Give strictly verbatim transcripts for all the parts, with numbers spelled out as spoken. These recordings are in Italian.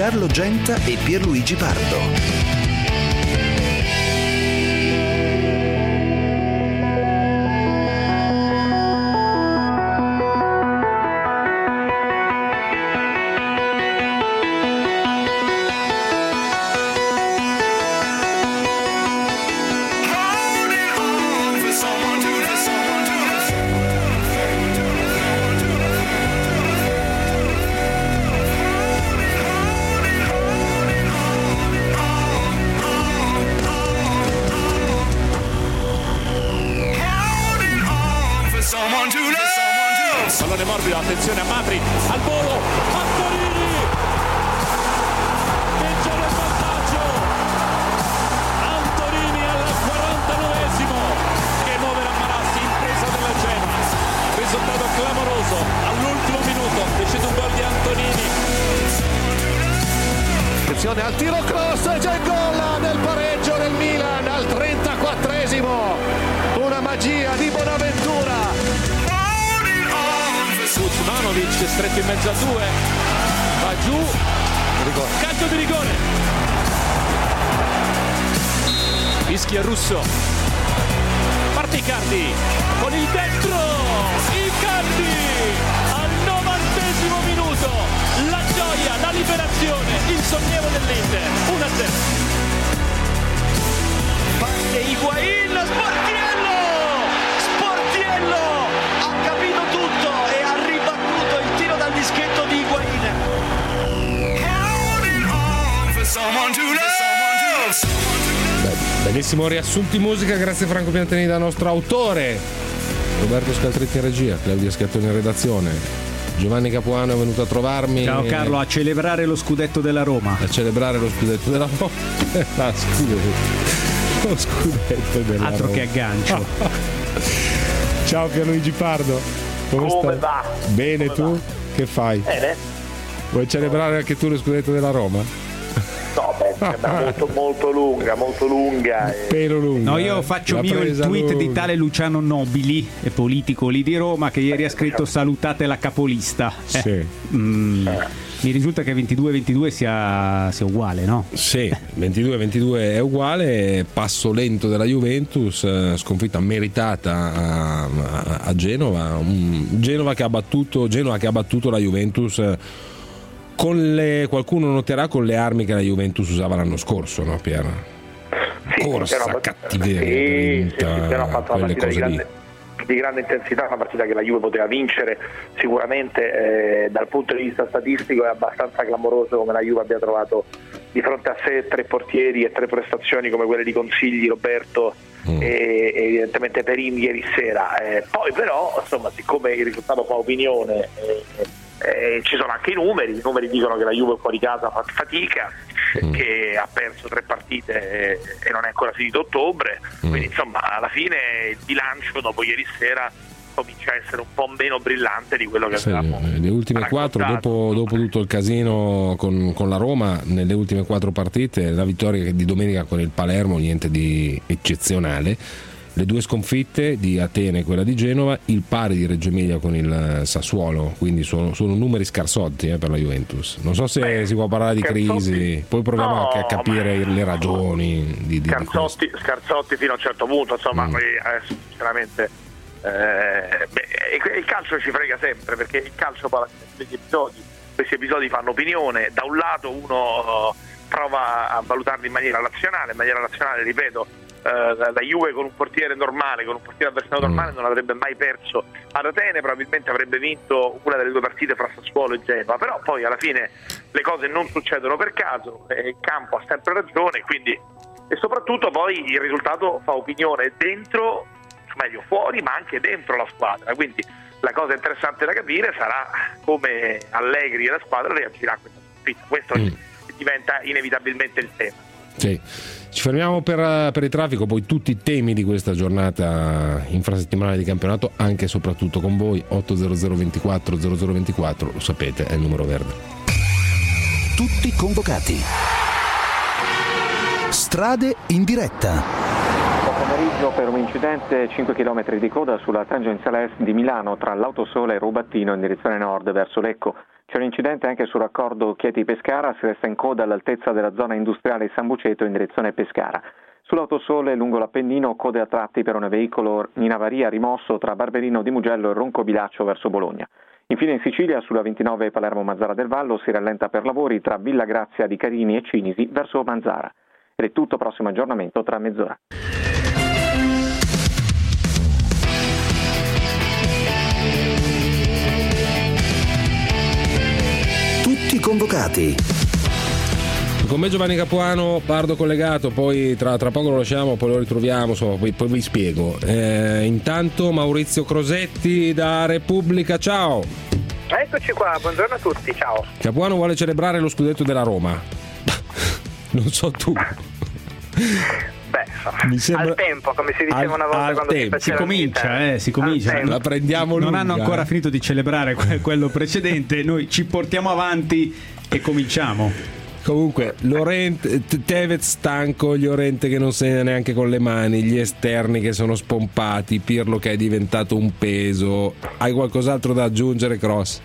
Carlo Genta e Pierluigi Pardo. Pallone morbido, attenzione a Matri, al volo, Antonini! Vince il vantaggio! Antonini al quarantanovesimo che muove la Marassi in presa della Genoa. Risultato clamoroso, all'ultimo minuto, decide un gol di Antonini. Attenzione al tiro cross, c'è il gol del pareggio del Milan al trentaquattresimo. Una magia di Bonaventura. Kuzmanovic stretto in mezzo a due, va giù, rigore. Calcio di rigore, fischia Russo, parte Icardi con il dentro, Icardi al novantesimo minuto, la gioia, la liberazione, il sollievo dell'Inter, uno a zero. Parte Higuaín, Sportiello, Sportiello ha capito tutto e ha ribattuto il tiro dal dischetto di Higuaín. Beh, benissimo riassunti musica, grazie Franco Piantini da nostro autore, Roberto Scaltretti in regia, Claudia Scattoni in redazione, Giovanni Capuano è venuto a trovarmi. Ciao Carlo, a celebrare lo scudetto della Roma. A celebrare lo scudetto della Roma. Ah, scudetto. Lo scudetto della Altro Roma. che aggancio. Ciao Pierluigi Pardo. Come, Come stai? va? Bene. Come tu? va? Che fai? Bene. Vuoi celebrare anche tu lo scudetto della Roma? No, beh, sembra molto, molto lunga, molto lunga. E... Pelo lungo. No, io eh? faccio La mio il presa tweet lunga. di tale Luciano Nobili, politico lì di Roma, che ieri ha scritto salutate la capolista. Eh, Sì. mm, mi risulta che ventidue ventidue sia, sia uguale, no? Sì, ventidue ventidue è uguale, passo lento della Juventus, sconfitta meritata a, a, a Genova, un Genova che ha battuto Genova che ha battuto la Juventus con le, qualcuno noterà, con le armi che la Juventus usava l'anno scorso, no Pier? Sì, Corsa, una... cattiveria, sì, sì, sì, grinta, ha fatto una quelle partita di cose lì. grande, di grande intensità, una partita che la Juve poteva vincere sicuramente. Eh, dal punto di vista statistico è abbastanza clamoroso come la Juve abbia trovato di fronte a sé tre portieri e tre prestazioni come quelle di Consigli, Roberto mm. e, e evidentemente Perin ieri sera. Eh, poi però, insomma, siccome il risultato fa opinione, eh, Eh, ci sono anche i numeri, i numeri dicono che la Juve fuori casa fa fatica, mm. che ha perso tre partite e, e non è ancora finito ottobre, mm. quindi insomma alla fine il bilancio dopo ieri sera comincia a essere un po' meno brillante di quello che sì, avevamo le ultime quattro, dopo, dopo tutto il casino con, con la Roma, nelle ultime quattro partite la vittoria di domenica con il Palermo niente di eccezionale, le due sconfitte di Atene e quella di Genova, il pari di Reggio Emilia con il Sassuolo, quindi sono, sono numeri scarsotti eh, per la Juventus. Non so se Beh, si può parlare di Scarsotti. crisi, poi proviamo no, anche a capire ma... le ragioni di, di, Scarsotti, di Scarsotti fino a un certo punto, insomma, mm. poi adesso sinceramente eh, beh, il calcio ci frega sempre, perché il calcio poi questi episodi, questi episodi fanno opinione. Da un lato uno prova a valutarli in maniera razionale, in maniera razionale, ripeto, la Juve con un portiere normale, con un portiere avversario normale non avrebbe mai perso ad Atene, probabilmente avrebbe vinto una delle due partite fra Sassuolo e Genova, però poi alla fine le cose non succedono per caso, il campo ha sempre ragione, quindi, e soprattutto poi il risultato fa opinione dentro, meglio fuori, ma anche dentro la squadra, quindi la cosa interessante da capire sarà come Allegri e la squadra reagirà a questa sconfitta. Questo mm. diventa inevitabilmente il tema. Sì. Ci fermiamo per, per il traffico, poi tutti i temi di questa giornata infrasettimanale di campionato, anche e soprattutto con voi. Otto zero zero ventiquattro zero zero ventiquattro, lo sapete, è il numero verde. Tutti convocati. Strade in diretta. Buon pomeriggio. Per un incidente cinque chilometri di coda sulla tangenziale est di Milano tra l'Autosole e Rubattino in direzione nord verso Lecco. C'è un incidente anche sul raccordo Chieti-Pescara, si resta in coda all'altezza della zona industriale San Buceto in direzione Pescara. Sull'autosole lungo l'Appennino code a tratti per un veicolo in avaria rimosso tra Barberino di Mugello e Roncobilaccio verso Bologna. Infine in Sicilia sulla ventinove Palermo-Mazzara del Vallo si rallenta per lavori tra Villa Grazia di Carini e Cinisi verso Manzara. Ed è tutto, prossimo aggiornamento tra mezz'ora. Tutti convocati. Con me Giovanni Capuano, Pardo collegato, poi tra, tra poco lo lasciamo, poi lo ritroviamo, insomma, poi, poi vi spiego. Eh, intanto Maurizio Crosetti da Repubblica, ciao! Eccoci qua, buongiorno a tutti, ciao. Capuano vuole celebrare lo scudetto della Roma. Non so tu. Beh, Mi sembra... al tempo, come si diceva al, una volta quando tempo. si Si comincia, eh, si comincia. La prendiamo Non lunga, hanno ancora eh. finito di celebrare que- quello precedente, noi ci portiamo avanti e cominciamo. Comunque, Llorente, Tevez stanco, Llorente che non segna neanche con le mani, gli esterni che sono spompati, Pirlo che è diventato un peso. Hai qualcos'altro da aggiungere, Cross?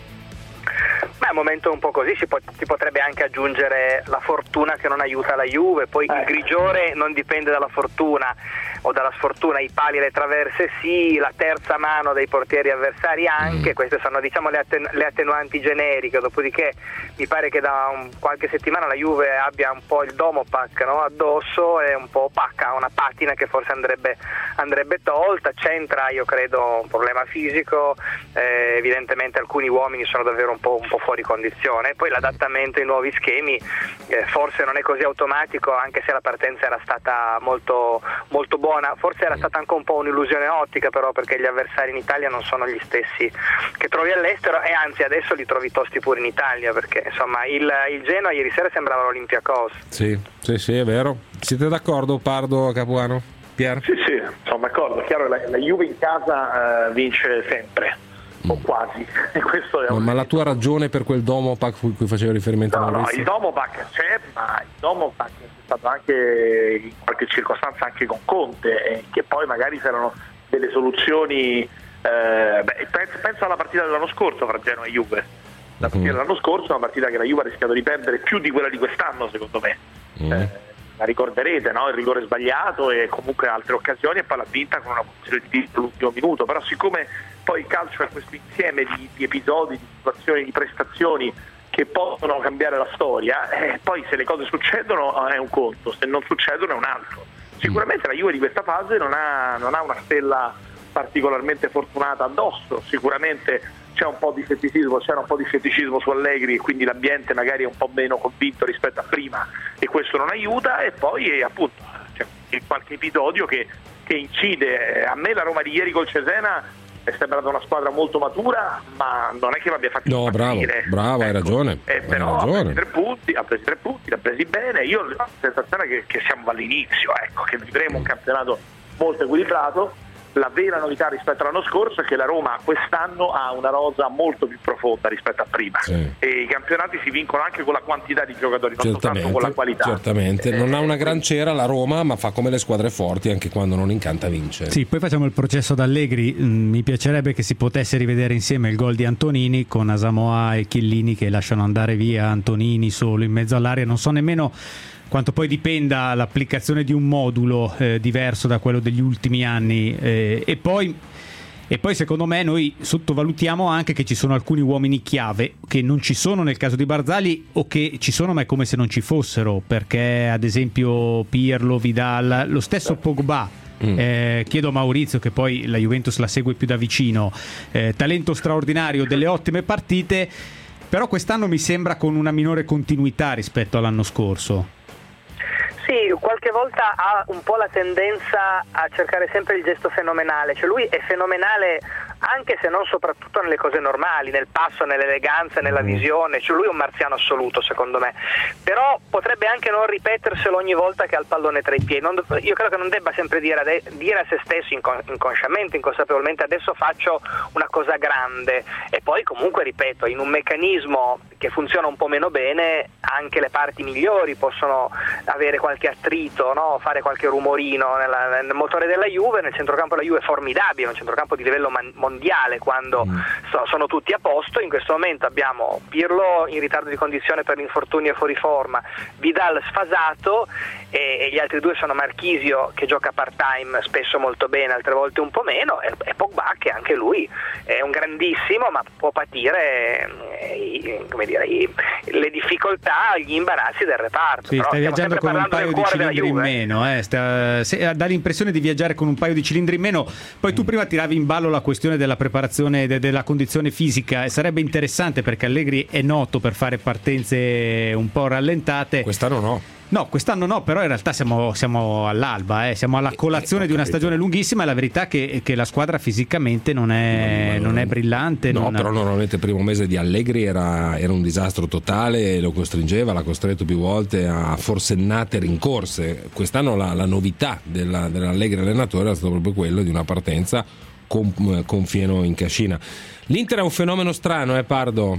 Beh, al momento è un po' così, si, po- si potrebbe anche aggiungere la fortuna che non aiuta la Juve, poi il grigiore non dipende dalla fortuna o dalla sfortuna, i pali e le traverse sì, la terza mano dei portieri avversari anche, mm. queste sono diciamo le, atten- le attenuanti generiche, dopodiché mi pare che da un, qualche settimana la Juve abbia un po' il domopac, no? addosso, e un po' opacca, una patina che forse andrebbe, andrebbe tolta, c'entra io credo un problema fisico, eh, evidentemente alcuni uomini sono davvero un po', un po' fuori condizione, poi l'adattamento ai nuovi schemi eh, forse non è così automatico, anche se la partenza era stata molto, molto buona. Forse era stata anche un po' un'illusione ottica, però, perché gli avversari in Italia non sono gli stessi che trovi all'estero, e anzi adesso li trovi tosti pure in Italia, perché insomma il, il Genoa ieri sera sembrava l'Olympiacos. Sì, sì, sì, è vero. Siete d'accordo, Pardo, Capuano? Pier? Sì, sì, sono d'accordo. Chiaro, la, la Juve in casa uh, vince sempre, mm. o quasi. Questo è no, un... Ma la tua ragione per quel domopac cui, cui faceva riferimento no, a Maurizio? No, il domopac c'è, ma il domopac è stato anche in qualche circostanza anche con Conte, eh, che poi magari c'erano delle soluzioni. Eh, beh, penso, penso alla partita dell'anno scorso fra Genoa e Juve. La partita mm. dell'anno scorso è una partita che la Juve ha rischiato di perdere più di quella di quest'anno, secondo me. Mm. Eh, la ricorderete, no? Il rigore sbagliato e comunque altre occasioni, e poi l'ha vinta con una posizione di tiro all'ultimo minuto. Però siccome poi il calcio è questo insieme di, di episodi, di situazioni, di prestazioni che possono cambiare la storia, eh, poi se le cose succedono è un conto, se non succedono è un altro. Sicuramente la Juve di questa fase non ha, non ha una stella particolarmente fortunata addosso, sicuramente c'è un po' di scetticismo, c'era un po' di scetticismo su Allegri, e quindi l'ambiente magari è un po' meno convinto rispetto a prima, e questo non aiuta. E poi appunto c'è qualche episodio che, che incide. A me la Roma di ieri col Cesena è sembrata una squadra molto matura, ma non è che mi abbia fatto no, bravo, bravo, ecco. hai ragione. Eh, però hai ragione. Ha presi tre punti, ha presi tre punti, l'ha presi bene. Io ho la sensazione che, che siamo all'inizio, ecco, che vivremo un campionato molto equilibrato. La vera novità rispetto all'anno scorso è che la Roma quest'anno ha una rosa molto più profonda rispetto a prima, sì. E i campionati si vincono anche con la quantità di giocatori, non soltanto con la qualità. Certamente, eh, non ha una gran cera la Roma, ma fa come le squadre forti, anche quando non incanta vince. Sì, poi facciamo il processo ad Allegri. Mi piacerebbe che si potesse rivedere insieme il gol di Antonini con Asamoah e Chiellini che lasciano andare via Antonini solo in mezzo all'area. Non so nemmeno quanto poi dipenda l'applicazione di un modulo eh, diverso da quello degli ultimi anni, eh, e poi e poi secondo me noi sottovalutiamo anche che ci sono alcuni uomini chiave che non ci sono nel caso di Barzagli, o che ci sono ma è come se non ci fossero, perché ad esempio Pirlo, Vidal, lo stesso Pogba. Mm. Eh, chiedo a Maurizio, che poi la Juventus la segue più da vicino, eh, talento straordinario, delle ottime partite, però quest'anno mi sembra con una minore continuità rispetto all'anno scorso. Sì, qualche volta ha un po' la tendenza a cercare sempre il gesto fenomenale, cioè lui è fenomenale anche se non soprattutto nelle cose normali, nel passo, nell'eleganza, nella visione, cioè lui è un marziano assoluto secondo me, però potrebbe anche non ripeterselo ogni volta che ha il pallone tra i piedi. Non, io credo che non debba sempre dire a, de, dire a se stesso incon, inconsciamente, inconsapevolmente, adesso faccio una cosa grande, e poi comunque ripeto, in un meccanismo che funziona un po' meno bene anche le parti migliori possono avere qualche attrito, no? Fare qualche rumorino nella, nel motore della Juve. Nel centrocampo della Juve è formidabile, un centrocampo di livello man- mondiale mondiale quando mm. so, sono tutti a posto. In questo momento abbiamo Pirlo in ritardo di condizione per l'infortunio e fuori forma, Vidal sfasato e, e gli altri due sono Marchisio che gioca part time spesso molto bene, altre volte un po' meno, e, e Pogba che anche lui è un grandissimo ma può patire eh, i, come dire, i, le difficoltà, gli imbarazzi del reparto. Sì, però stai viaggiando con un paio di cilindri in meno, eh. Sta, se, dà l'impressione di viaggiare con un paio di cilindri in meno. Poi tu prima tiravi in ballo la questione della preparazione de, della condizione fisica, e sarebbe interessante perché Allegri è noto per fare partenze un po' rallentate. Quest'anno no. No, quest'anno no, però in realtà siamo, siamo all'alba, eh. siamo alla colazione eh, di una stagione lunghissima, e la verità è che, che la squadra fisicamente non è, non è brillante. No, non però normalmente il primo mese di Allegri era, era un disastro totale, lo costringeva, l'ha costretto più volte a forsennate rincorse. Quest'anno la, la novità della, dell'Allegri allenatore è stato proprio quello di una partenza con, con fieno in cascina. L'Inter è un fenomeno strano, eh Pardo?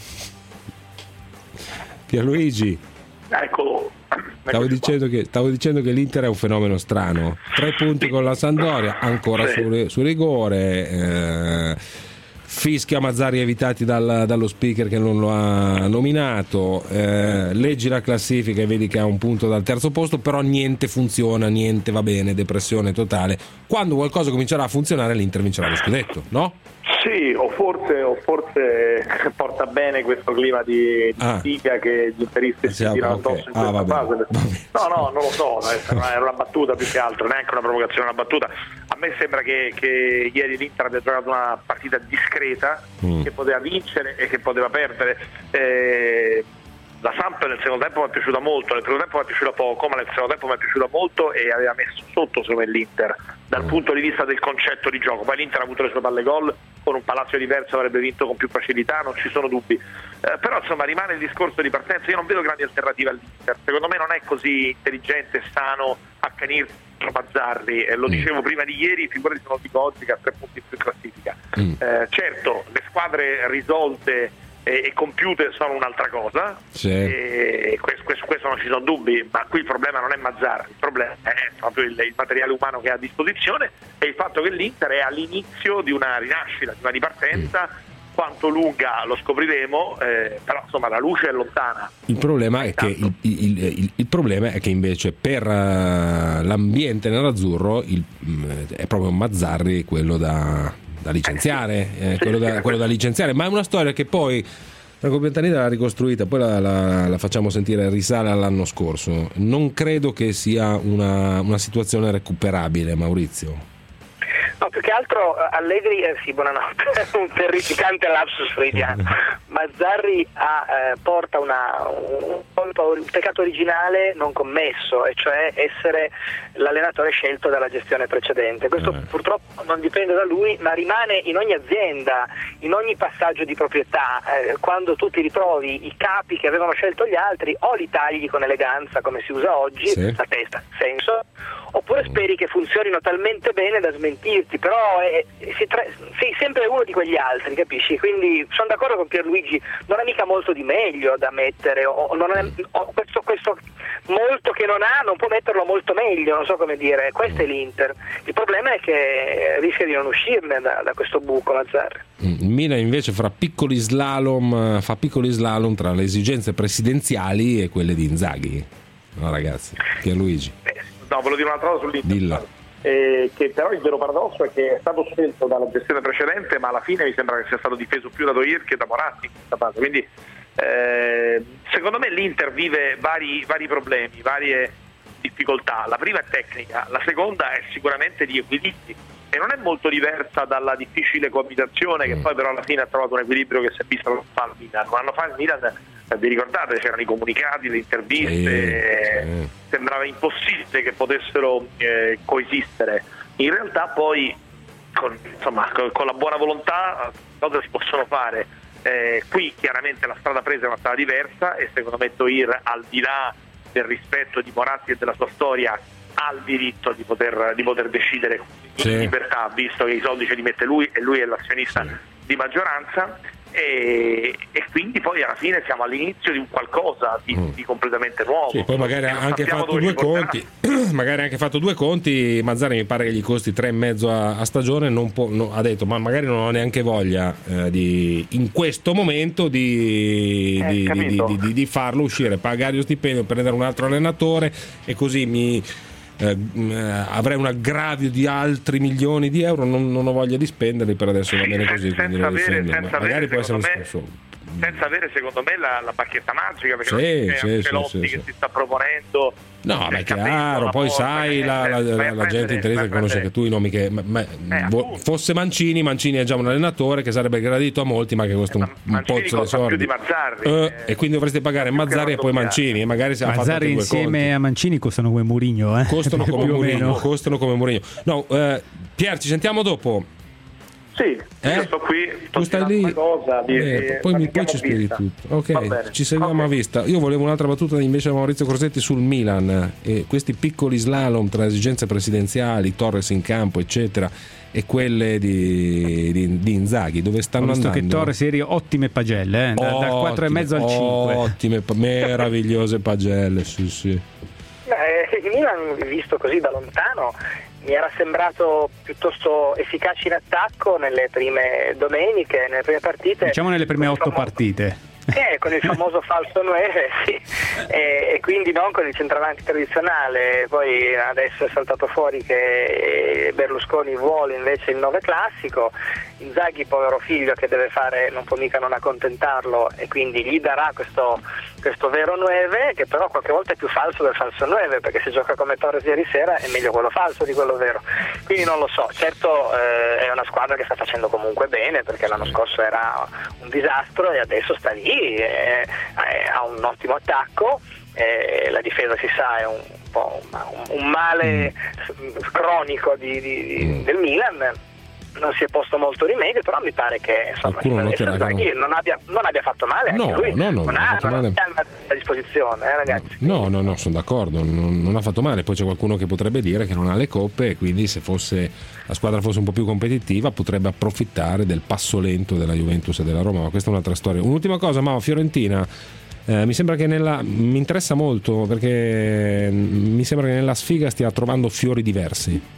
Pierluigi? Eccolo. Stavo dicendo, che, stavo dicendo che l'Inter è un fenomeno strano. Tre punti con la Sampdoria, ancora su, su rigore, eh, fischia Mazzarri evitati dal, dallo speaker che non lo ha nominato, eh, leggi la classifica e vedi che ha un punto dal terzo posto, però niente funziona, niente va bene, depressione totale. Quando qualcosa comincerà a funzionare l'Inter vincerà lo scudetto, no? Sì, o forse, o forse porta bene questo clima di ah. fatica che gli interisti si tirano addosso in ah, questa fase. Bene, no, no, non lo so, era una battuta più che altro, neanche una provocazione, una battuta. A me sembra che, che ieri l'Inter abbia giocato una partita discreta, mm. che poteva vincere e che poteva perdere. Eh, la Samp nel secondo tempo mi è piaciuta molto, nel primo tempo mi è piaciuta poco, ma nel secondo tempo mi è piaciuta molto e aveva messo sotto secondo me l'Inter dal punto di vista del concetto di gioco. Poi l'Inter ha avuto le sue palle gol, con un Palacio diverso avrebbe vinto con più facilità, non ci sono dubbi, eh, però insomma rimane il discorso di partenza. Io non vedo grandi alternative all'Inter, secondo me non è così intelligente e sano accanirsi Mazzarri, eh, lo dicevo prima di ieri, figurati se non dico oggi che ha tre punti in più in classifica. mm. eh, certo, le squadre risolte e compiute sono un'altra cosa, sì. e questo, questo, questo non ci sono dubbi, ma qui il problema non è Mazzarri, il problema è proprio il, il materiale umano che ha a disposizione e il fatto che l'Inter è all'inizio di una rinascita, di una ripartenza. mm. Quanto lunga lo scopriremo, eh, però insomma la luce è lontana. Il problema è che, il, il, il, il problema è che invece per uh, l'ambiente nell'azzurro il, è proprio Mazzarri quello da, da licenziare, eh, quello, da, quello da licenziare, ma è una storia che poi Franco Piantanida l'ha ricostruita, poi la, la, la facciamo sentire, risale all'anno scorso. Non credo che sia una, una situazione recuperabile, Maurizio. No, più che altro Allegri, eh, sì, buonanotte, un terrificante lapsus freudiano. Mazzarri ha, eh, porta una, un, un peccato originale non commesso, e cioè essere l'allenatore scelto dalla gestione precedente. Questo eh. purtroppo non dipende da lui, ma rimane in ogni azienda, in ogni passaggio di proprietà. Eh, quando tu ti ritrovi i capi che avevano scelto gli altri, o li tagli con eleganza come si usa oggi, sì. la testa, senso, oppure speri che funzionino talmente bene da smentirti, però è, si tra- sei sempre uno di quegli altri, capisci? Quindi sono d'accordo con Pierluigi, non è mica molto di meglio da mettere, o non è, o questo, questo molto che non ha non può metterlo molto meglio, non so come dire. Questo è l'Inter, il problema è che rischia di non uscirne da, da questo buco Mazzarri. Il Milan invece fra piccoli slalom, fa piccoli slalom tra le esigenze presidenziali e quelle di Inzaghi, no ragazzi? Pierluigi. Eh, no, volevo dire un'altra cosa sull'Inter. Dilla. Eh, che però il vero paradosso è che è stato scelto dalla gestione precedente, ma alla fine mi sembra che sia stato difeso più da Doir che da Moratti in questa fase, quindi eh, secondo me l'Inter vive vari, vari problemi, varie difficoltà. La prima è tecnica, la seconda è sicuramente di equilibri e non è molto diversa dalla difficile coabitazione che poi però alla fine ha trovato un equilibrio che si è visto non fa il Milan. Un anno fa il Milan, eh, vi ricordate, c'erano i comunicati, le interviste, sì, sì. Sembrava impossibile che potessero eh, coesistere. In realtà poi con, insomma, con, con la buona volontà cose si possono fare. Eh, qui chiaramente la strada presa è una strada diversa e secondo me Doir, al di là del rispetto di Moratti e della sua storia, ha il diritto di poter, di poter decidere in sì. libertà, visto che i soldi ce li mette lui e lui è l'azionista sì. di maggioranza. e, e quindi poi alla fine siamo all'inizio di un qualcosa di, mm. di completamente nuovo. Sì, poi magari ha anche fatto due conti magari ha anche fatto due conti Mazzarri, mi pare che gli costi tre e mezzo a, a stagione, non può, no, ha detto ma magari non ho neanche voglia eh, di in questo momento di, eh, di, di, di, di, di farlo uscire, pagare lo stipendio, prendere un altro allenatore e così mi Eh, avrei un aggravio di altri milioni di euro, non, non ho voglia di spenderli, per adesso va bene così, quindi lo difendo, ma magari può essere un discorso senza avere secondo me la, la bacchetta magica, perché sì, non c'è sì, Ancelotti sì, che sì. si sta proponendo. No, ma è chiaro, poi sai la, la, la, la gente intelligente che conosce che tu i nomi che ma, ma, eh, fosse Mancini, Mancini è già un allenatore che sarebbe gradito a molti, ma che costa un, un pozzo di soldi più di Mazzarri, eh, eh, e quindi dovreste pagare Mazzarri e poi Mancini, e magari se Mazzarri insieme a Mancini costano come Mourinho, eh? costano come Mourinho, costano come Mourinho. No, eh, Pier, ci sentiamo dopo. Sì, eh? io sto qui, sto tu stai lì, cosa, di, eh, poi, mi, poi ci spieghi tutto. Ok, ci seguiamo okay. a vista. Io volevo un'altra battuta invece a Maurizio Crosetti sul Milan e questi piccoli slalom tra esigenze presidenziali, Torres in campo eccetera e quelle di, di, di Inzaghi, dove stanno Ho visto andando? che Torres ieri ottime pagelle, eh? da, dal quattro e mezzo al cinque, ottime, meravigliose pagelle, sì sì. Eh, il Milan visto così da lontano mi era sembrato piuttosto efficace in attacco nelle prime domeniche, nelle prime partite. Diciamo nelle prime otto famoso, partite. Eh, con il famoso falso nove, sì, e, e quindi non con il centravanti tradizionale. Poi adesso è saltato fuori che Berlusconi vuole invece il nove classico. Inzaghi, povero figlio che deve fare, non può mica non accontentarlo, e quindi gli darà questo, questo vero nove, che però qualche volta è più falso del falso nove, perché se gioca come Torres ieri sera è meglio quello falso di quello vero. Quindi non lo so, certo eh, è una squadra che sta facendo comunque bene, perché l'anno scorso era un disastro e adesso sta lì, eh, eh, ha un ottimo attacco, eh, la difesa si sa è un po' un, un male cronico di, di, di, del Milan. Non si è posto molto rimedio, però mi pare che insomma, non, abbia, non abbia fatto male anche no, lui. no, no, non ha, non ha a disposizione, eh, ragazzi. No, no, no, sono d'accordo, non, non ha fatto male. Poi c'è qualcuno che potrebbe dire che non ha le coppe e quindi se fosse la squadra fosse un po' più competitiva potrebbe approfittare del passo lento della Juventus e della Roma, ma questa è un'altra storia. Un'ultima cosa, ma Fiorentina eh, mi sembra che nella mi interessa molto perché mi sembra che nella sfiga stia trovando fiori diversi.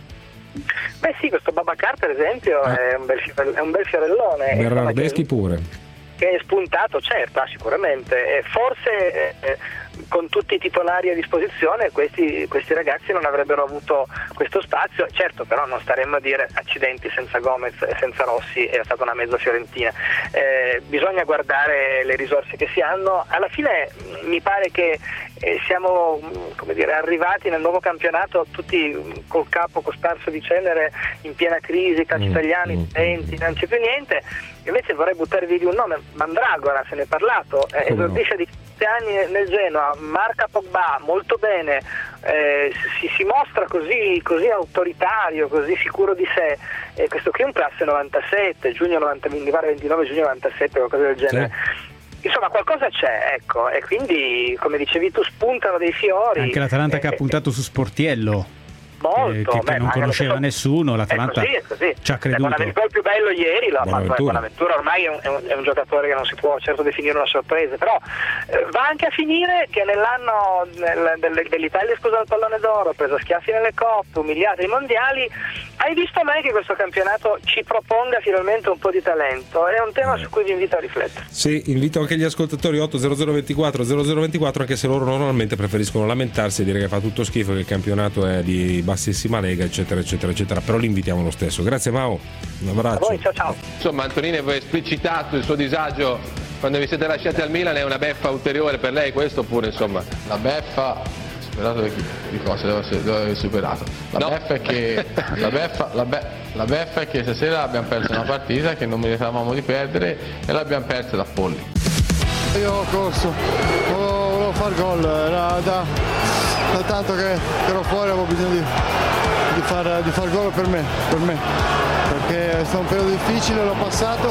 Beh sì, questo Babacar per esempio ah. è, un bel, è un bel fiorellone. Bernardeschi che, pure. Che è spuntato, certo, sicuramente. E forse eh, con tutti i titolari a disposizione questi, questi ragazzi non avrebbero avuto questo spazio. Certo, però non staremmo a dire accidenti, senza Gomez e senza Rossi era stata una mezza Fiorentina. Eh, bisogna guardare le risorse che si hanno. Alla fine mi pare che eh, siamo come dire, arrivati nel nuovo campionato tutti col capo cosparso di cenere, in piena crisi, calcio italiano, in venti, non c'è più niente. Invece vorrei buttare via di un nome, Mandragora, se ne è parlato, eh, esordisce di anni nel Genoa, marca Pogba molto bene, eh, si, si mostra così, così autoritario, così sicuro di sé, e questo qui è un classe novantasette, giugno novanta, mi pare ventinove giugno novantasette, qualcosa del genere. Sì. Insomma, qualcosa c'è, ecco, e quindi come dicevi tu spuntano dei fiori. Anche l'Atalanta eh, che ha puntato su Sportiello. Molto, eh, che, beh, che non conosceva so, nessuno, l'Atalanta è così, è così. ci ha creduto. Bonaventura il più bello ieri l'ha Bonaventura. fatto, Bonaventura ormai è un, è, un, è un giocatore che non si può certo definire una sorpresa, però eh, va anche a finire che nell'anno nel, del, dell'Italia scusa il pallone d'oro, preso schiaffi nelle coppe, umiliati ai mondiali, hai visto mai che questo campionato ci proponga finalmente un po' di talento? È un tema su cui vi invito a riflettere. Sì, invito anche gli ascoltatori otto zero zero ventiquattro zero zero ventiquattro, anche se loro normalmente preferiscono lamentarsi e dire che fa tutto schifo, che il campionato è di bassissima lega, eccetera eccetera eccetera, però li invitiamo lo stesso. Grazie Mao, un abbraccio. A voi, ciao ciao. Insomma, Antonini aveva esplicitato il suo disagio quando vi siete lasciati al Milan, è una beffa ulteriore per lei questo, oppure insomma la beffa superato di, di cose deve aver superato la no. beffa è che la beffa, la, be, la beffa è che stasera abbiamo perso una partita che non meritavamo di perdere e l'abbiamo persa da polli. Io ho corso, volevo, volevo far gol, era da, da tanto che ero fuori, avevo bisogno di, di, far, di far gol per me, per me, perché è stato un periodo difficile, l'ho passato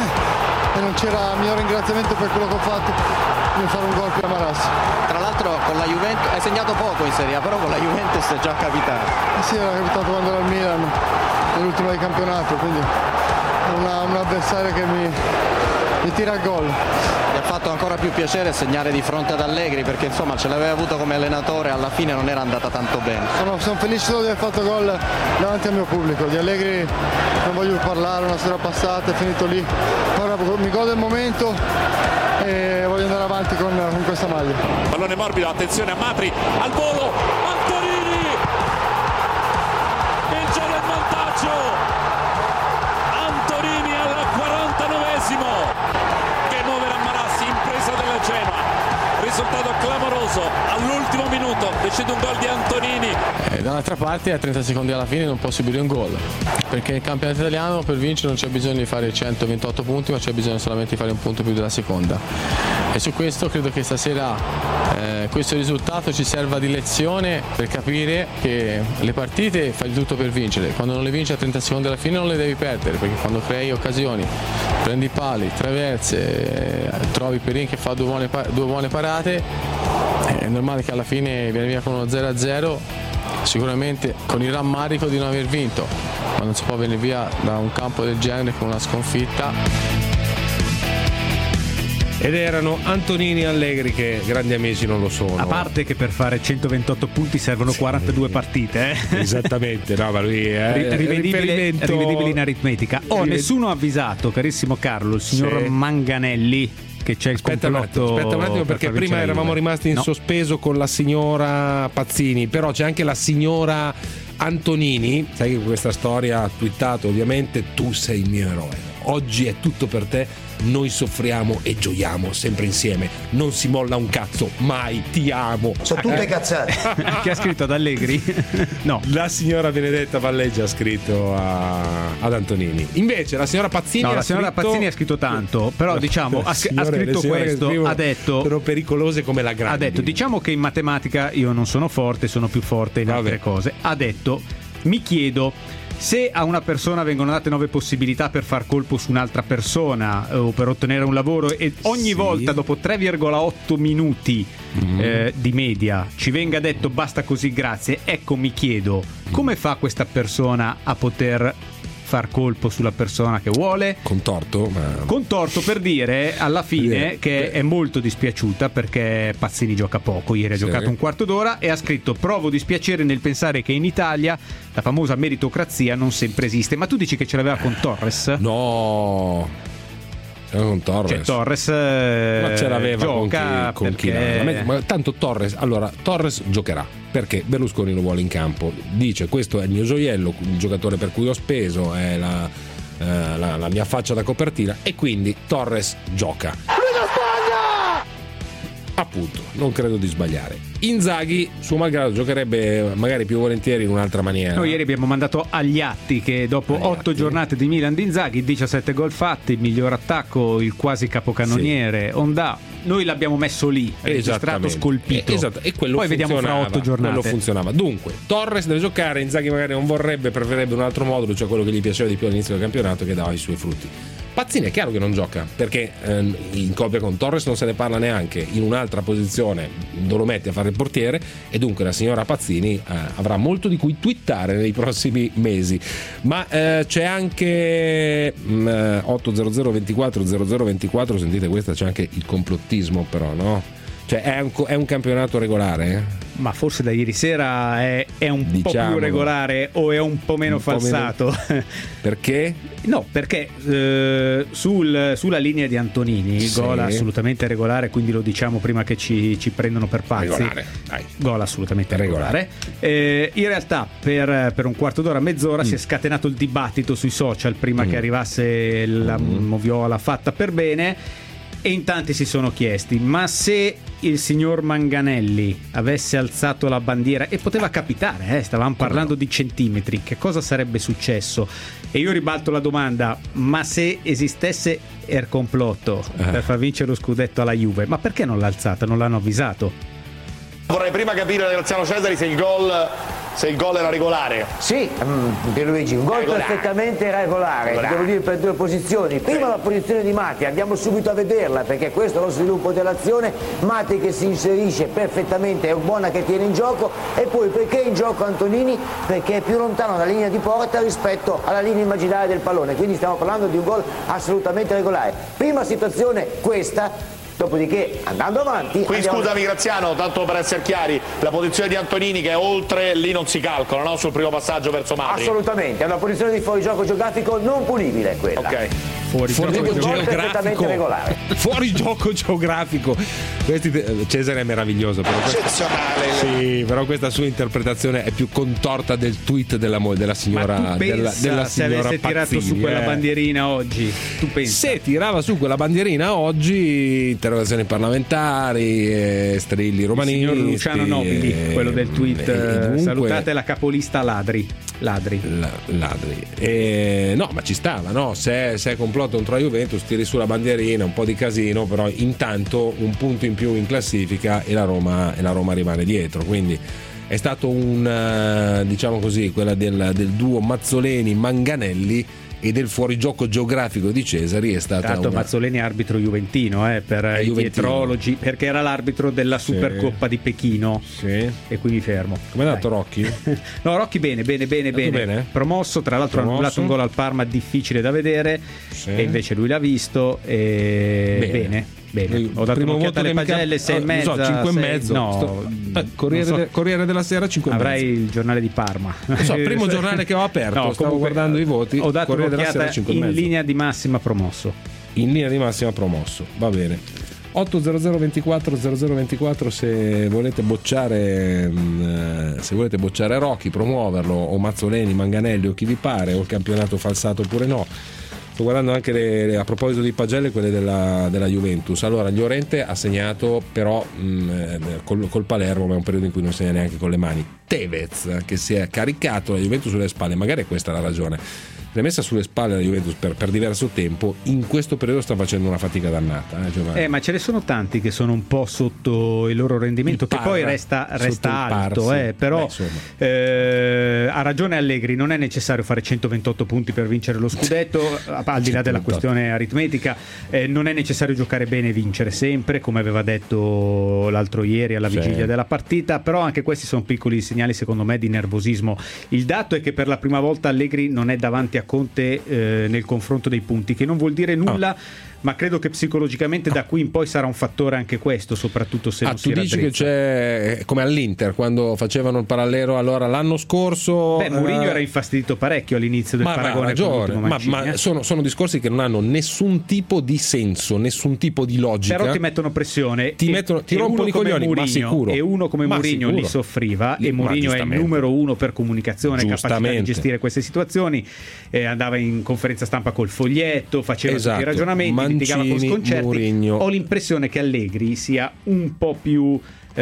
e non c'era mio ringraziamento per quello che ho fatto di fare un gol per Marassi. Tra l'altro con la Juventus hai segnato poco in Serie A, però con la Juventus è già capitato. Eh sì, era capitato quando ero al Milan, nell'ultimo di campionato, quindi è una, un avversario che mi di tirare gol. Mi ha fatto ancora più piacere segnare di fronte ad Allegri, perché insomma ce l'aveva avuto come allenatore, alla fine non era andata tanto bene. Sono, sono felice solo di aver fatto gol davanti al mio pubblico. Di Allegri non voglio parlare, una sera passata, è finito lì. Ora mi godo il momento e voglio andare avanti con, con questa maglia. Pallone morbido, attenzione a Matri, al volo, Antonini! Il gol del vantaggio! Antonini al quarantanovesimo che muove la Marassi in presa della Genoa. Risultato clamoroso, all'ultimo minuto decide un gol di Antonini. Eh, dall'altra parte a trenta secondi alla fine non può subire un gol, perché nel campionato italiano per vincere non c'è bisogno di fare centoventotto punti, ma c'è bisogno solamente di fare un punto più della seconda, e su questo credo che stasera eh, questo risultato ci serva di lezione per capire che le partite fai tutto per vincere. Quando non le vinci a trenta secondi alla fine non le devi perdere, perché quando crei occasioni, prendi pali, traverse, eh, trovi Perin che fa due buone, due buone parate, è normale che alla fine viene via con uno zero a zero, sicuramente con il rammarico di non aver vinto, ma non si può venire via da un campo del genere con una sconfitta. Ed erano Antonini e Allegri, che grandi amici non lo sono. A parte che per fare centoventotto punti servono sì. quarantadue partite, eh? Esattamente, no, ma lui è rivedibile, riferimento... rivedibile in aritmetica. Oh, Rive... nessuno ha avvisato, carissimo Carlo, il signor sì. Manganelli, che c'è il aspetta complotto. Un attimo, aspetta un attimo, perché per prima eravamo rimasti in no. sospeso con la signora Pazzini, però c'è anche la signora Antonini. Sai che questa storia ha twittato, ovviamente: tu sei il mio eroe, oggi è tutto per te, noi soffriamo e gioiamo sempre insieme, non si molla un cazzo mai, ti amo. Sono tutte eh? cazzate. Chi ha scritto ad Allegri? No, la signora Benedetta Valleggia ha scritto a, ad Antonini. Invece la signora Pazzini no, ha la signora scritto... Pazzini ha scritto tanto, però no, diciamo ha, signore, ha scritto questo, ha detto però pericolose come la grande. Ha detto, diciamo che in matematica io non sono forte, sono più forte in Vabbè. altre cose. Ha detto: mi chiedo se a una persona vengono date nove possibilità per far colpo su un'altra persona o per ottenere un lavoro, e ogni sì. volta dopo tre virgola otto minuti mm. eh, di media ci venga detto basta così, grazie, ecco mi chiedo come fa questa persona a poter far colpo sulla persona che vuole. Contorto, ma... Contorto per dire alla fine eh, che è molto dispiaciuta perché Pazzini gioca poco. Ieri ha sì. giocato un quarto d'ora e ha scritto: provo dispiacere nel pensare che in Italia la famosa meritocrazia non sempre esiste. Ma tu dici che ce l'aveva con Torres? No, con Torres. Cioè Torres eh, ma ce l'aveva gioca con chi, con perché... chi ma tanto Torres, allora Torres giocherà perché Berlusconi lo vuole in campo, dice questo è il mio gioiello, il giocatore per cui ho speso, è la, eh, la, la mia faccia da copertina, e quindi Torres gioca. Appunto, non credo di sbagliare. Inzaghi, suo malgrado, giocherebbe magari più volentieri in un'altra maniera. Noi ieri abbiamo mandato agli atti che dopo otto giornate di Milan di Inzaghi, diciassette gol fatti, il miglior attacco, il quasi capocannoniere, sì. Ondà, noi l'abbiamo messo lì, registrato, scolpito. Eh, esatto, e quello poi vediamo fra otto giornate. Quello funzionava. Dunque, Torres deve giocare, Inzaghi magari non vorrebbe, preferirebbe un altro modulo, cioè quello che gli piaceva di più all'inizio del campionato, che dava i suoi frutti. Pazzini è chiaro che non gioca, perché eh, in coppia con Torres non se ne parla neanche, in un'altra posizione non lo mette a fare il portiere, e dunque la signora Pazzini eh, avrà molto di cui twittare nei prossimi mesi. Ma eh, c'è anche mh, otto zero zero ventiquattro zero zero ventiquattro, sentite questa, c'è anche il complottismo però, no? Cioè è un, è un campionato regolare? Eh? Ma forse da ieri sera è, è un Diciamolo. po' più regolare o è un po' meno un falsato. Po' meno... Perché? No, perché eh, sul, sulla linea di Antonini, sì. gol assolutamente regolare, quindi lo diciamo prima che ci, ci prendano per pazzi. Regolare, dai. Gol assolutamente regolare. regolare. Eh, in realtà per, per un quarto d'ora, mezz'ora mm. si è scatenato il dibattito sui social prima mm. che arrivasse la mm. moviola fatta per bene. E in tanti si sono chiesti: ma se il signor Manganelli avesse alzato la bandiera, e poteva capitare, eh, stavamo parlando di centimetri, che cosa sarebbe successo? E io ribalto la domanda: ma se esistesse il complotto eh. per far vincere lo scudetto alla Juve, ma perché non l'ha alzata? Non l'hanno avvisato? Vorrei prima capire da Graziano Cesari se il gol se il gol era regolare. Sì, um, Pierluigi, un gol regolare. perfettamente regolare, regolare, devo dire per due posizioni. Prima sì. la posizione di Matti, andiamo subito a vederla perché questo è lo sviluppo dell'azione. Matti che si inserisce perfettamente, è buona che tiene in gioco, e poi perché in gioco Antonini? Perché è più lontano dalla linea di porta rispetto alla linea immaginaria del pallone, quindi stiamo parlando di un gol assolutamente regolare. Prima situazione questa. Dopodiché andando avanti qui andiamo... scusami Graziano, tanto per essere chiari, la posizione di Antonini che è oltre lì non si calcola, no? Sul primo passaggio verso Matri. Assolutamente, è una posizione di fuorigioco geografico non punibile quella. Ok. Fuori, fuori gioco geografico regolare. Fuori gioco geografico. Questi, Cesare è meraviglioso però eccezionale. Sì, però questa sua interpretazione è più contorta del tweet della, della signora. Ma tu pensa, della, della se signora avesse tirato Pazzini, su quella eh. bandierina oggi, tu pensi? Se tirava su quella bandierina oggi, interrogazioni parlamentari, eh, strilli romanisti. Il signor Luciano Nobili, eh, quello del tweet. eh, dunque, salutate la capolista Ladri. Ladri. La, ladri. E, no, ma ci stava, no? Se, se è complotto contro la Juventus, tiri su la bandierina, un po' di casino, però intanto un punto in più in classifica e la Roma, e la Roma rimane dietro. Quindi è stato un, diciamo così, quella del, del duo Mazzoleni-Manganelli e del fuorigioco geografico di Cesari è stata Tanto una... Mazzoleni è arbitro juventino, eh, per è i juventino. dietrologi, perché era l'arbitro della Supercoppa sì. di Pechino, sì. e qui mi fermo. Come è andato Rocchi? No, Rocchi bene, bene, bene, bene. bene. Promosso, tra l'altro ha annullato un gol al Parma difficile da vedere, sì. e invece lui l'ha visto e bene. bene. Bene, ho dato un'occhiata alle pagelle, sei e mezza, so, cinque e sei, mezzo. no, Sto, eh, Corriere, so. de, Corriere della Sera cinque e avrai mezzo. Il giornale di Parma. Non so, primo giornale che ho aperto, no, stavo guardando i voti. Ho dato Corriere della Sera un'occhiata cinque e in mezzo. linea di massima promosso. In linea di massima promosso, va bene. otto zero zero ventiquattro zero zero ventiquattro se volete bocciare mh, se volete bocciare Rocchi, promuoverlo, o Mazzoleni, Manganelli o chi vi pare, o il campionato falsato oppure no. Sto guardando anche le, le, a proposito di pagelle, quelle della, della Juventus. Allora, Llorente ha segnato però mh, col, col Palermo, ma è un periodo in cui non segna neanche con le mani. Tevez, che si è caricato la Juventus sulle spalle, magari è questa la ragione. L'ha messa sulle spalle la Juventus per, per diverso tempo, in questo periodo sta facendo una fatica dannata. Eh, eh, ma ce ne sono tanti che sono un po' sotto il loro rendimento, il che parra, poi resta, resta alto, par, eh, sì. però Beh, eh, ha ragione Allegri, non è necessario fare centoventotto punti per vincere lo scudetto, al di là della questione aritmetica, eh, non è necessario giocare bene e vincere sempre, come aveva detto l'altro ieri alla vigilia sì. della partita, però anche questi sono piccoli segnali secondo me di nervosismo. Il dato è che per la prima volta Allegri non è davanti a Conte eh, nel confronto dei punti, che non vuol dire nulla, ah. ma credo che psicologicamente da qui in poi sarà un fattore anche questo, soprattutto se ah, non si raddrizza. Tu dici che c'è come all'Inter quando facevano il parallelo, allora l'anno scorso beh Mourinho eh... era infastidito parecchio all'inizio del ma paragone ragione, con ma, Mancini, ma eh? sono, sono discorsi che non hanno nessun tipo di senso, nessun tipo di logica, però ti mettono pressione, ti, e, mettono, ti rompono i coglioni, Mourinho, ma sicuro, e uno come ma Mourinho sicuro. li soffriva, e Mourinho è il numero uno per comunicazione, capacità di gestire queste situazioni, eh, andava in conferenza stampa col foglietto, faceva esatto. tutti i ragionamenti, Mancini, litigava con sconcerti. Mourinho. Ho l'impressione che Allegri sia un po' più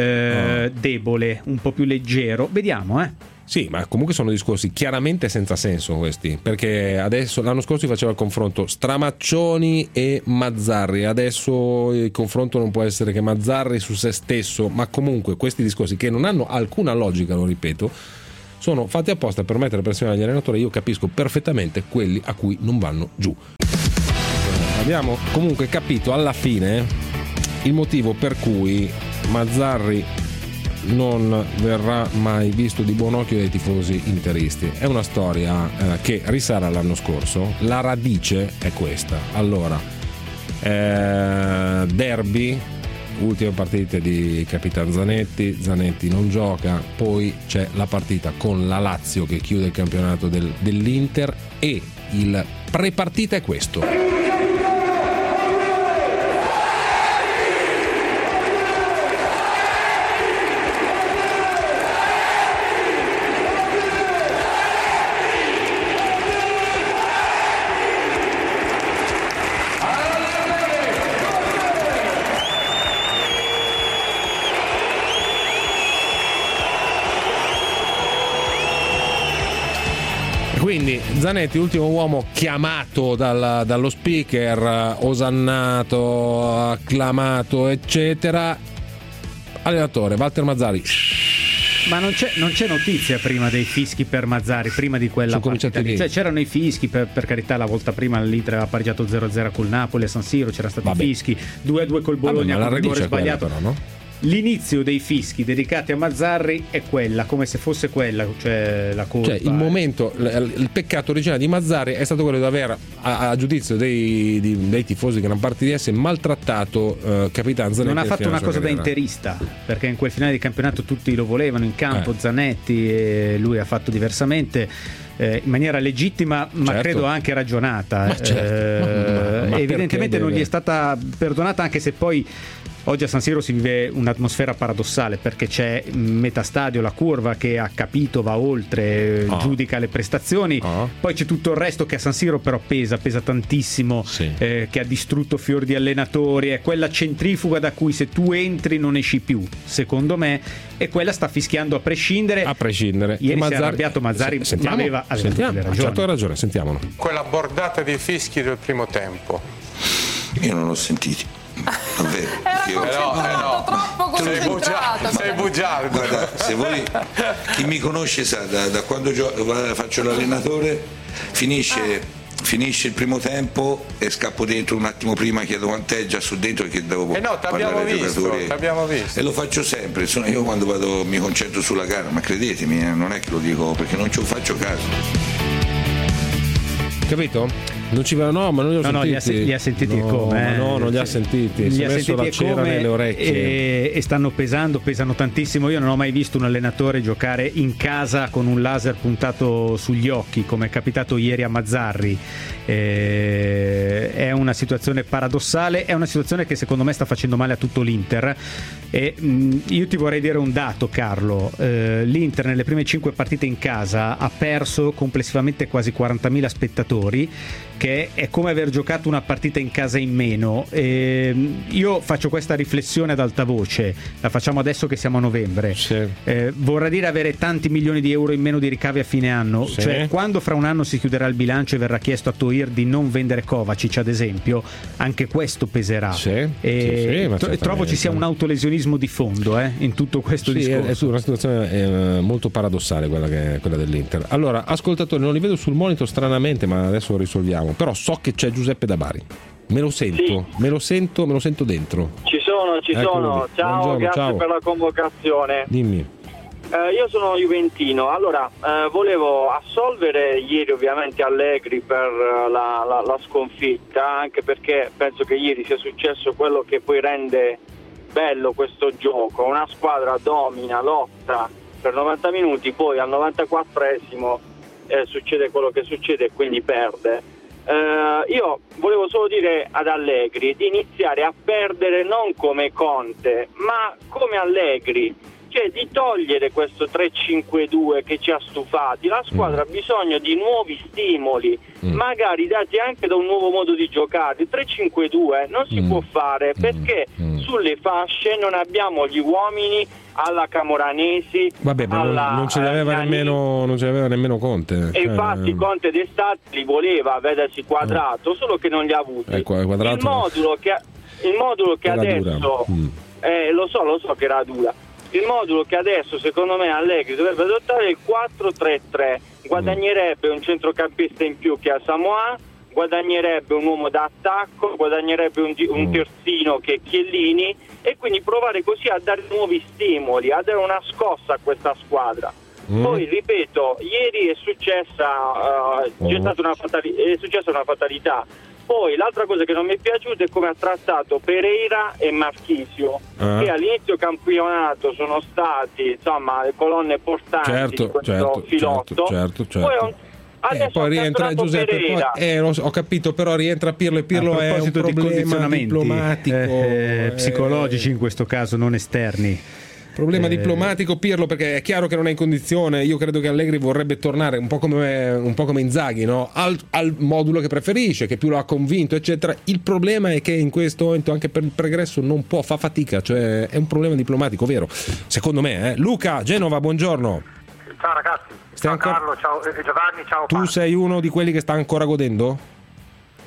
eh, oh. debole, un po' più leggero, vediamo eh Sì, ma comunque sono discorsi chiaramente senza senso questi, perché adesso l'anno scorso si faceva il confronto Stramaccioni e Mazzarri, adesso il confronto non può essere che Mazzarri su se stesso, ma comunque questi discorsi che non hanno alcuna logica, lo ripeto, sono fatti apposta per mettere pressione agli allenatori. Io capisco perfettamente quelli a cui non vanno giù. Abbiamo comunque capito alla fine il motivo per cui Mazzarri non verrà mai visto di buon occhio dai tifosi interisti. È una storia eh, che risale all'anno scorso. La radice è questa. Allora, eh, derby, ultime partite di Capitan Zanetti, Zanetti non gioca, poi c'è la partita con la Lazio che chiude il campionato del, dell'Inter, e il pre-partita è questo. Quindi Zanetti, ultimo uomo chiamato dal, dallo speaker, osannato, acclamato, eccetera. Allenatore Walter Mazzarri, Ma non c'è, non c'è notizia prima dei fischi per Mazzarri, prima di quella partita lì. Cioè, c'erano i fischi, per, per carità, la volta prima l'Inter aveva pareggiato zero a zero col Napoli a San Siro, c'erano stati i fischi, due a due col Bologna, con rigore sbagliato. Però, no? L'inizio dei fischi dedicati a Mazzarri è quella, come se fosse quella, cioè la colpa. Cioè, il momento, il peccato originale di Mazzarri è stato quello di aver, a, a giudizio dei, di, dei tifosi di gran parte di esse, maltrattato uh, Capitan Zanetti. Non ha fatto una cosa da interista, perché in quel finale di campionato tutti lo volevano in campo, eh. Zanetti, e lui ha fatto diversamente. Eh, in maniera legittima, ma certo. credo anche ragionata. Ma certo. eh, ma evidentemente non deve... gli è stata perdonata, anche se poi oggi a San Siro si vive un'atmosfera paradossale, perché c'è metà stadio, la curva, che ha capito, va oltre, oh. giudica le prestazioni, oh. poi c'è tutto il resto che a San Siro però pesa, pesa tantissimo, sì. eh, che ha distrutto fior di allenatori, è quella centrifuga da cui se tu entri non esci più, secondo me, e quella sta fischiando a prescindere. A prescindere. Ieri Mazzarri... si è arrabbiato Mazzarri, Sentiamo? ma aveva, aveva Sentiamo. tutte le ragioni. Certo, ha ragione, sentiamolo. Quella bordata dei fischi del primo tempo. Io non l'ho sentito. Davvero. Era io... però, eh no. troppo sei bugiardo, sei bugiardo. Guarda, se voi, chi mi conosce sa, da, da quando gio- faccio l'allenatore, finisce, finisce il primo tempo e scappo dentro un attimo prima, chiedo quant'è, già su dentro, che devo eh no, parlare ai visto, giocatori. T'abbiamo visto. E lo faccio sempre. Sono io quando vado, mi concentro sulla gara, ma credetemi, eh, non è che lo dico perché non ci faccio caso. Capito? Non ci va, no, ma non li ho no, sentiti. No, li ha, li ha sentiti no, come? Eh? No, non li ha sentiti. Li si ha è messo la cera come nelle orecchie e, e stanno pesando, pesano tantissimo. Io non ho mai visto un allenatore giocare in casa con un laser puntato sugli occhi, come è capitato ieri a Mazzarri. Eh, è una situazione paradossale, è una situazione che secondo me sta facendo male a tutto l'Inter. E mh, io ti vorrei dire un dato, Carlo. Eh, L'Inter nelle prime cinque partite in casa ha perso complessivamente quasi quarantamila spettatori, che è come aver giocato una partita in casa in meno. Eh, io faccio questa riflessione ad alta voce, la facciamo adesso che siamo a novembre. Sì. Eh, vorrà dire avere tanti milioni di euro in meno di ricavi a fine anno, sì. Cioè quando fra un anno si chiuderà il bilancio e verrà chiesto a Toir di non vendere Kovacic ad esempio, anche questo peserà. Sì. E sì, sì, t- trovo ci sia un autolesionismo di fondo eh, in tutto questo sì, discorso. È, è una situazione eh, molto paradossale quella, che, quella dell'Inter. Allora, ascoltatori, non li vedo sul monitor stranamente, ma adesso lo risolviamo. Però so che c'è Giuseppe da Bari. Me lo sento, sì. me lo sento, me lo sento dentro. Ci sono, ci Eccolo sono. lì. Ciao, Buongiorno, grazie ciao. per la convocazione. Dimmi. Eh, io sono juventino, allora eh, volevo assolvere ieri ovviamente Allegri per la, la, la sconfitta, anche perché penso che ieri sia successo quello che poi rende bello questo gioco. Una squadra domina, lotta per novanta minuti, poi al novantaquattresimo eh, succede quello che succede e quindi perde. Uh, io volevo solo dire ad Allegri di iniziare a perdere non come Conte ma come Allegri, cioè di togliere questo tre cinque due che ci ha stufati. La squadra mm. ha bisogno di nuovi stimoli, mm. magari dati anche da un nuovo modo di giocare. Il tre cinque due non si mm. può fare perché mm. sulle fasce non abbiamo gli uomini alla Camoranesi. Vabbè, ma alla, non, non ce l'aveva nemmeno non ce l'aveva nemmeno Conte. E cioè, infatti Conte d'estate li voleva vedersi Quadrato, eh. solo che non li ha avuti. Eh, quadrato, il modulo che, il modulo che adesso mm. eh, lo so, lo so che era dura. Il modulo che adesso secondo me Allegri dovrebbe adottare è il quattro tre tre. Guadagnerebbe un centrocampista in più che ha Samoa, guadagnerebbe un uomo d'attacco, guadagnerebbe un, un terzino che è Chiellini, e quindi provare così a dare nuovi stimoli, a dare una scossa a questa squadra. Mm. Poi ripeto, ieri è successa uh, c'è stata una fatali- è successa una fatalità. Poi l'altra cosa che non mi è piaciuta è come ha trattato Pereira e Marchisio, eh. che all'inizio campionato sono stati insomma le colonne portanti certo, di questo certo, filotto. Certo, certo, poi, certo. adesso eh, poi rientra Giuseppe, poi, eh, lo so, ho capito, però rientra Pirlo e Pirlo è un problema diplomatico, eh, eh, psicologici in questo caso, non esterni. Problema eh... diplomatico Pirlo, perché è chiaro che non è in condizione. Io credo che Allegri vorrebbe tornare un po' come, un po' come Inzaghi, no? al, al modulo che preferisce, che più lo ha convinto, eccetera. Il problema è che in questo momento anche per il pregresso non può, fa fatica, cioè è un problema diplomatico, vero? Secondo me, eh? Luca, Genova, buongiorno. Ciao ragazzi, Stai ciao ancora... Carlo, ciao eh, Giovanni, ciao. Tu Paolo. sei uno di quelli che sta ancora godendo?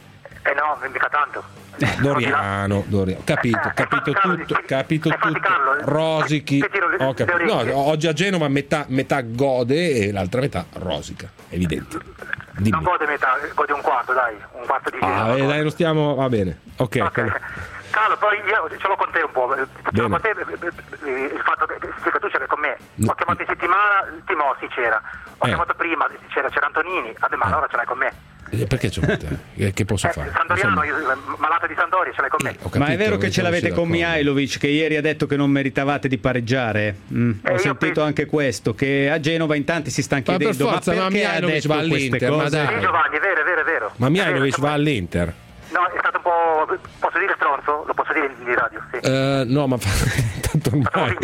Eh no, mica tanto. Doriano, Doriano, capito, capito tutto, capito tutto. Rosichi, ho capito. No, oggi a Genova metà, metà gode e l'altra metà rosica, evidente. Dimmi. Non gode metà, gode un quarto, dai, un quarto di Ah, eh, dai, lo stiamo, va bene. Ok. okay. Carlo, poi io ce l'ho con te un po'. Ce l'ho con te il fatto che, che tu c'eri con me. No. Ho chiamato in settimana Timossi c'era. Ho Eh. chiamato prima, c'era, c'era Antonini. Vabbè, ma allora ce l'hai con me. Eh, Perché c'è con te? Eh, Che posso Eh, fare? Sandoriano, Insomma, io, malato di Sandoria, ce l'hai con me. ho capito, Ma è vero che non ce l'avete siamo con d'accordo. Mihailovic, che ieri ha detto che non meritavate di pareggiare. Mm, Eh, ho io sentito penso- anche questo, che a Genova in tanti si stanno Ma per chiedendo forza, ma ma perché ha Mihailovic detto va queste all'Inter, ma cose. dai. Sì, Giovanni, è vero, è vero, è vero. Ma Mihailovic È va vero, all'Inter? No, è stato un po'. Posso dire stronzo? Lo posso dire in, in radio, sì. Eh, no, ma fa- tanto ormai.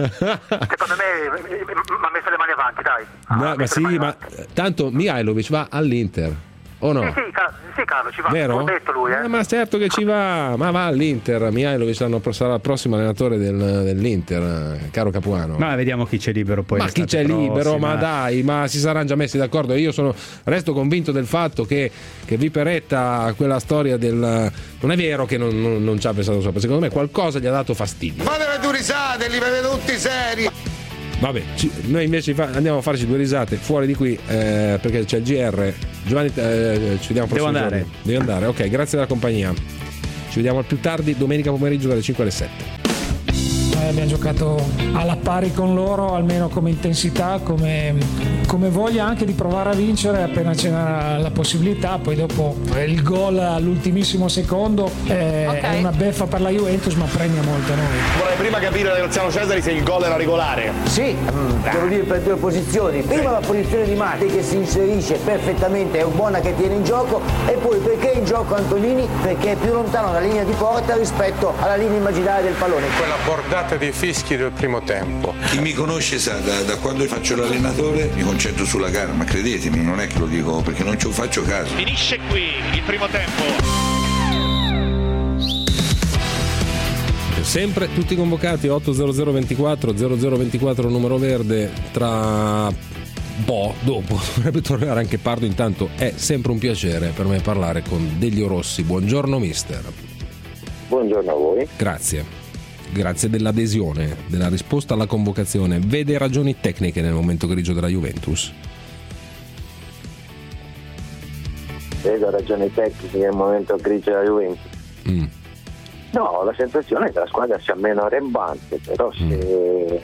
Secondo me mi ha messo le mani avanti, dai. No, ma sì, ma tanto Mihailovic va all'Inter, o no? Sì, sì, Car- sì, Carlo, ci va. Vero? L'ho detto lui, eh. Eh, ma certo che ci va, ma va all'Inter. Mihailovic sarà il prossimo allenatore del- dell'Inter, eh, caro Capuano. Ma vediamo chi c'è libero poi. Ma chi c'è l'estate libero? prossima. Ma dai, ma si saranno già messi d'accordo. Io sono resto convinto del fatto che, che Viperetta, quella storia del. Non è vero che non, non, non ci ha pensato sopra, secondo me qualcosa gli ha dato fastidio. Fatemi due risate, li vedo tutti seri. Vabbè, ci- noi invece fa- andiamo a farci due risate fuori di qui eh, perché c'è il G R. Giovanni, eh, ci vediamo il prossimo Devo andare. giorno. Devi andare, ok, grazie della compagnia. Ci vediamo al più tardi domenica pomeriggio dalle cinque alle sette. Noi abbiamo giocato alla pari con loro, almeno come intensità, come, come voglia anche di provare a vincere appena c'era la possibilità. Poi dopo il gol all'ultimissimo secondo eh, è una beffa per la Juventus, ma premia molto noi. Vorrei prima capire da Graziano Cesari se il gol era regolare. Sì, devo dire per due posizioni. Prima la posizione di Matti che si inserisce perfettamente, è un buona che tiene in gioco, e poi perché in gioco Antonini? Perché è più lontano dalla linea di porta rispetto alla linea immaginaria del pallone. Quella bordata dei fischi del primo tempo. Chi mi conosce sa, da, da quando faccio l'allenatore mi concentro sulla gara, ma credetemi, non è che lo dico perché non ci faccio caso. Finisce qui il primo tempo. Sempre tutti convocati otto zero zero ventiquattro zero zero ventiquattro numero verde. Tra un po' dopo dovrebbe tornare anche Pardo. Intanto è sempre un piacere per me parlare con Delio Rossi. Buongiorno mister. Buongiorno a voi. Grazie. Grazie dell'adesione, della risposta alla convocazione. Vede ragioni tecniche nel momento grigio della Juventus? Vedo ragioni tecniche nel momento grigio della Juventus. Mm. No, ho la sensazione che la squadra sia meno arrembante, però se,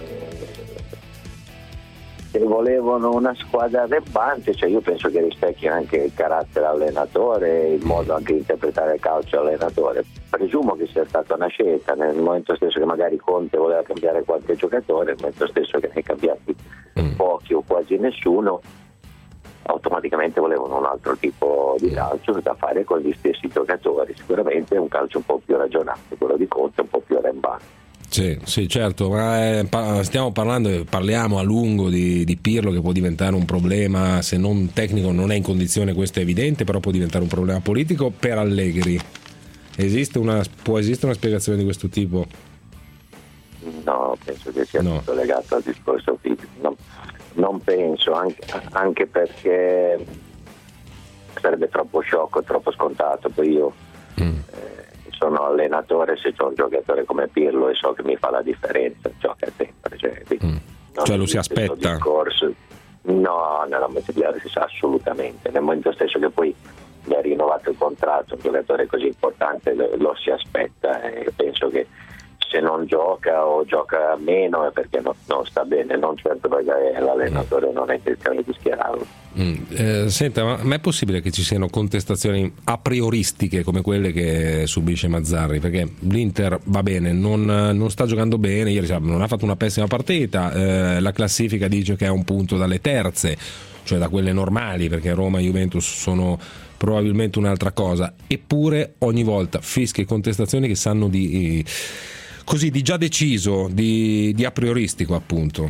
se volevano una squadra arrembante, cioè io penso che rispecchia anche il carattere dell'allenatore, il modo anche di interpretare il calcio dell'allenatore. Presumo che sia stata una scelta, nel momento stesso che magari Conte voleva cambiare qualche giocatore, nel momento stesso che ne hai cambiati pochi o quasi nessuno, automaticamente volevano un altro tipo di calcio da fare con gli stessi giocatori. Sicuramente è un calcio un po' più ragionato, quello di Conte un po' più arrembante. Sì, sì, certo, ma eh, pa- stiamo parlando e parliamo a lungo di, di Pirlo, che può diventare un problema, se non tecnico non è in condizione, questo è evidente, però può diventare un problema politico per Allegri. Esiste una, può esistere una spiegazione di questo tipo? No, penso che sia tutto legato al discorso fisico. Non, non penso, anche, anche perché sarebbe troppo sciocco, troppo scontato. Poi io eh, sono allenatore, se c'è un giocatore come Pirlo e so che mi fa la differenza, gioca sempre. Cioè, non Cioè lo si esiste questo aspetta? discorso. No, nella materiale si sa assolutamente. Nel momento stesso che poi gli ha rinnovato il contratto, un giocatore così importante lo, lo si aspetta, e penso che se non gioca o gioca meno è perché non, non sta bene, non certo perché l'allenatore non ha intenzione di schierarlo. Mm. Eh, senta, ma, ma è possibile che ci siano contestazioni a prioristiche come quelle che subisce Mazzarri? Perché l'Inter va bene, non, non sta giocando bene, ieri non ha fatto una pessima partita, eh, la classifica dice che è a un punto dalle terze, cioè da quelle normali, perché Roma e Juventus sono probabilmente un'altra cosa, eppure ogni volta fischi e contestazioni che sanno di così di già deciso, di, di a prioristico, appunto.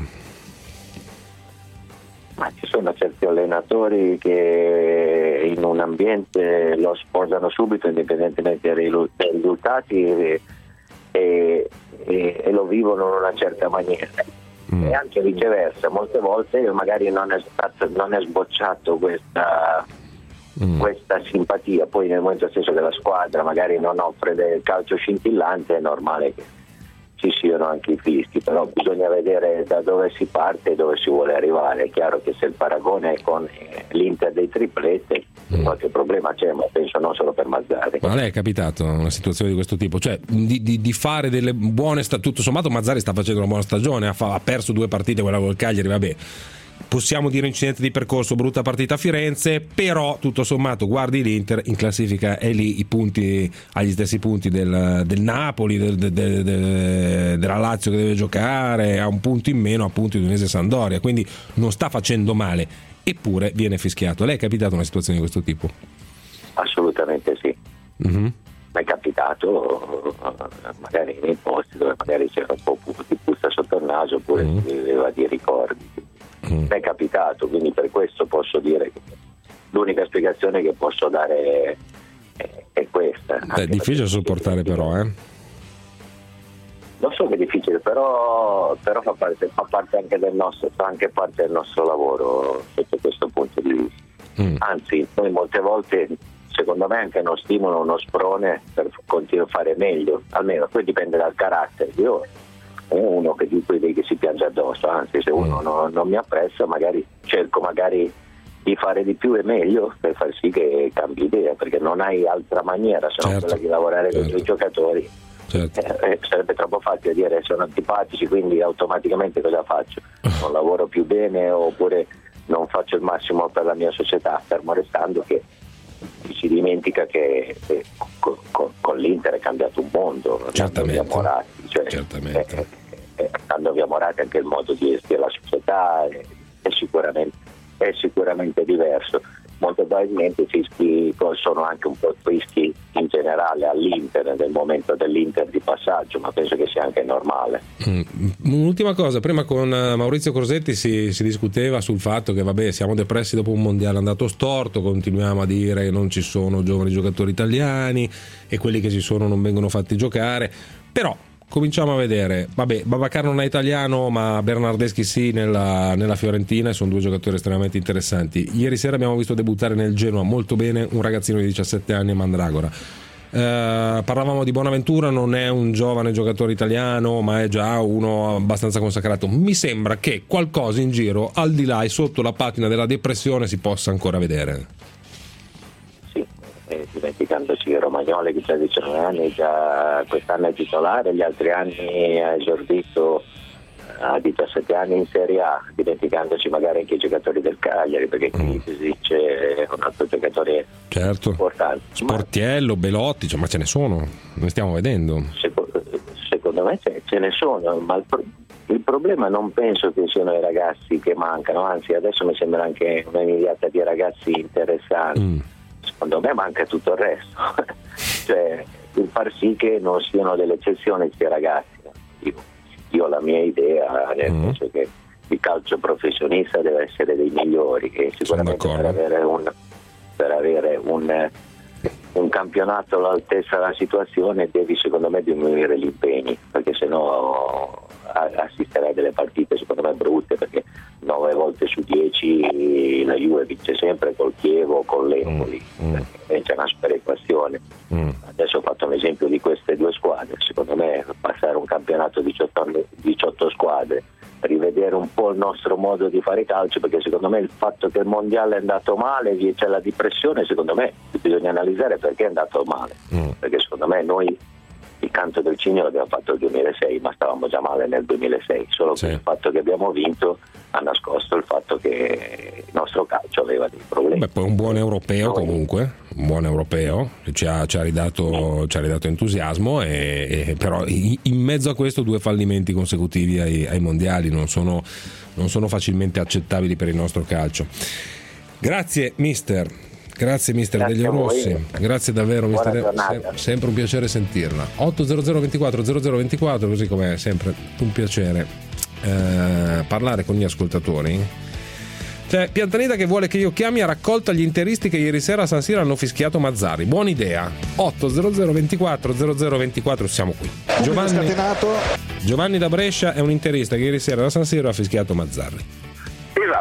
Ma ci sono certi allenatori che in un ambiente lo sposano subito indipendentemente dai risultati e, e, e lo vivono in una certa maniera. Mm. E anche viceversa, molte volte magari non è, stato, non è sbocciato questa mm. questa simpatia, poi nel momento stesso che la squadra magari non offre del calcio scintillante è normale che ci siano anche i fischi, però bisogna vedere da dove si parte e dove si vuole arrivare. È chiaro che se il paragone è con l'Inter dei triplette mm. qualche problema c'è, ma penso non solo per Mazzarri. Ma a lei è capitato una situazione di questo tipo, cioè di, di, di fare delle buone sta- tutto sommato Mazzarri sta facendo una buona stagione, ha, fa- ha perso due partite, quella col Cagliari, vabbè, possiamo dire incidente di percorso, brutta partita a Firenze, però tutto sommato guardi l'Inter in classifica è lì, i punti agli stessi punti del, del Napoli, del, del, del, della Lazio che deve giocare, ha un punto in meno appunto di Udinese e Sampdoria, quindi non sta facendo male, eppure viene fischiato. A lei è capitata una situazione di questo tipo? Assolutamente sì. Mm-hmm. Mi è capitato magari nei posti dove magari c'era un po' di puzza sotto il naso, oppure mm-hmm. si aveva dei ricordi. Mi è capitato, quindi per questo posso dire che l'unica spiegazione che posso dare è, è questa. È difficile sopportare però, eh? Lo so che è difficile, però, però fa, parte, fa parte anche del nostro, fa anche parte del nostro lavoro sotto questo punto di vista. Mm. Anzi, noi molte volte, secondo me, anche uno stimolo, uno sprone per continuare a fare meglio, almeno poi dipende dal carattere. Io uno che di quelli che si piange addosso, anzi se uno non, non mi apprezza magari cerco magari di fare di più e meglio per far sì che cambi idea, perché non hai altra maniera se non certo. quella di lavorare certo. con i tuoi giocatori. Certo. Eh, sarebbe troppo facile dire sono antipatici, quindi automaticamente cosa faccio? Non lavoro più bene oppure non faccio il massimo per la mia società, fermo restando che si dimentica che eh, con, con, con l'Inter è cambiato un mondo. Certamente. Morati, cioè, Certamente. Eh, eh, quando abbiamo Morati anche il modo di gestire la società è, è, sicuramente, è sicuramente diverso. Molto probabilmente i fischi sono anche un po' tristi in generale all'Inter nel momento dell'Inter di passaggio, ma penso che sia anche normale. Mm. Un'ultima cosa, prima con Maurizio Crosetti si, si discuteva sul fatto che vabbè siamo depressi dopo un mondiale andato storto, continuiamo a dire che non ci sono giovani giocatori italiani e quelli che ci sono non vengono fatti giocare, però cominciamo a vedere, vabbè, Babacar non è italiano ma Bernardeschi sì nella, nella Fiorentina, e sono due giocatori estremamente interessanti. Ieri sera abbiamo visto debuttare nel Genoa molto bene un ragazzino di diciassette anni, Mandragora. Eh, parlavamo di Bonaventura, non è un giovane giocatore italiano ma è già uno abbastanza consacrato. Mi sembra che qualcosa in giro al di là e sotto la patina della depressione si possa ancora vedere. Eh, dimenticandoci Romagnoli che ha diciannove anni, già quest'anno è titolare, gli altri anni ha esordito a diciassette anni in Serie A, dimenticandoci magari anche i giocatori del Cagliari, perché qui Krisic è un altro giocatore certo. importante. Sportiello, Belotti, cioè, ma ce ne sono, ne stiamo vedendo. Secondo, secondo me ce, ce ne sono, ma il, pro, il problema non penso che siano i ragazzi che mancano, anzi adesso mi sembra anche una miliarda di ragazzi interessanti. Mm. Secondo me manca tutto il resto, cioè il far sì che non siano delle eccezioni questi ragazzi. Io, io ho la mia idea, nel mm. senso che il calcio professionista deve essere dei migliori e sicuramente per avere un per avere un, un campionato all'altezza della situazione devi secondo me diminuire gli impegni, perché sennò assisterai a delle partite secondo me brutte, perché nove volte su dieci la Juve vince sempre col Chievo o con l'Empoli, mm, mm. c'è una sperequazione. Mm. Adesso ho fatto un esempio di queste due squadre, secondo me passare un campionato diciotto, diciotto squadre, rivedere un po' il nostro modo di fare calcio, perché secondo me il fatto che il mondiale è andato male, c'è la depressione, secondo me bisogna analizzare perché è andato male, mm. perché secondo me noi il canto del cigno l'abbiamo fatto nel duemilasei, ma stavamo già male nel duemilasei, solo sì. che il fatto che abbiamo vinto ha nascosto il fatto che il nostro calcio aveva dei problemi. Beh, poi un buon europeo comunque, un buon europeo, ci ha, ci ha, ridato, ci ha ridato entusiasmo, e, e però in mezzo a questo due fallimenti consecutivi ai, ai mondiali non sono, non sono facilmente accettabili per il nostro calcio. Grazie mister. Grazie mister Delio Rossi, grazie davvero mister, Sem- sempre un piacere sentirla. otto zero zero ventiquattro zero zero ventiquattro, così come è sempre un piacere eh, parlare con gli ascoltatori. C'è Piantanita che vuole che io chiami a raccolta gli interisti che ieri sera a San Siro hanno fischiato Mazzarri. Buona idea. otto zero zero ventiquattro zero zero ventiquattro, siamo qui. Giovanni, Giovanni da Brescia è un interista che ieri sera a San Siro ha fischiato Mazzarri. Esatto,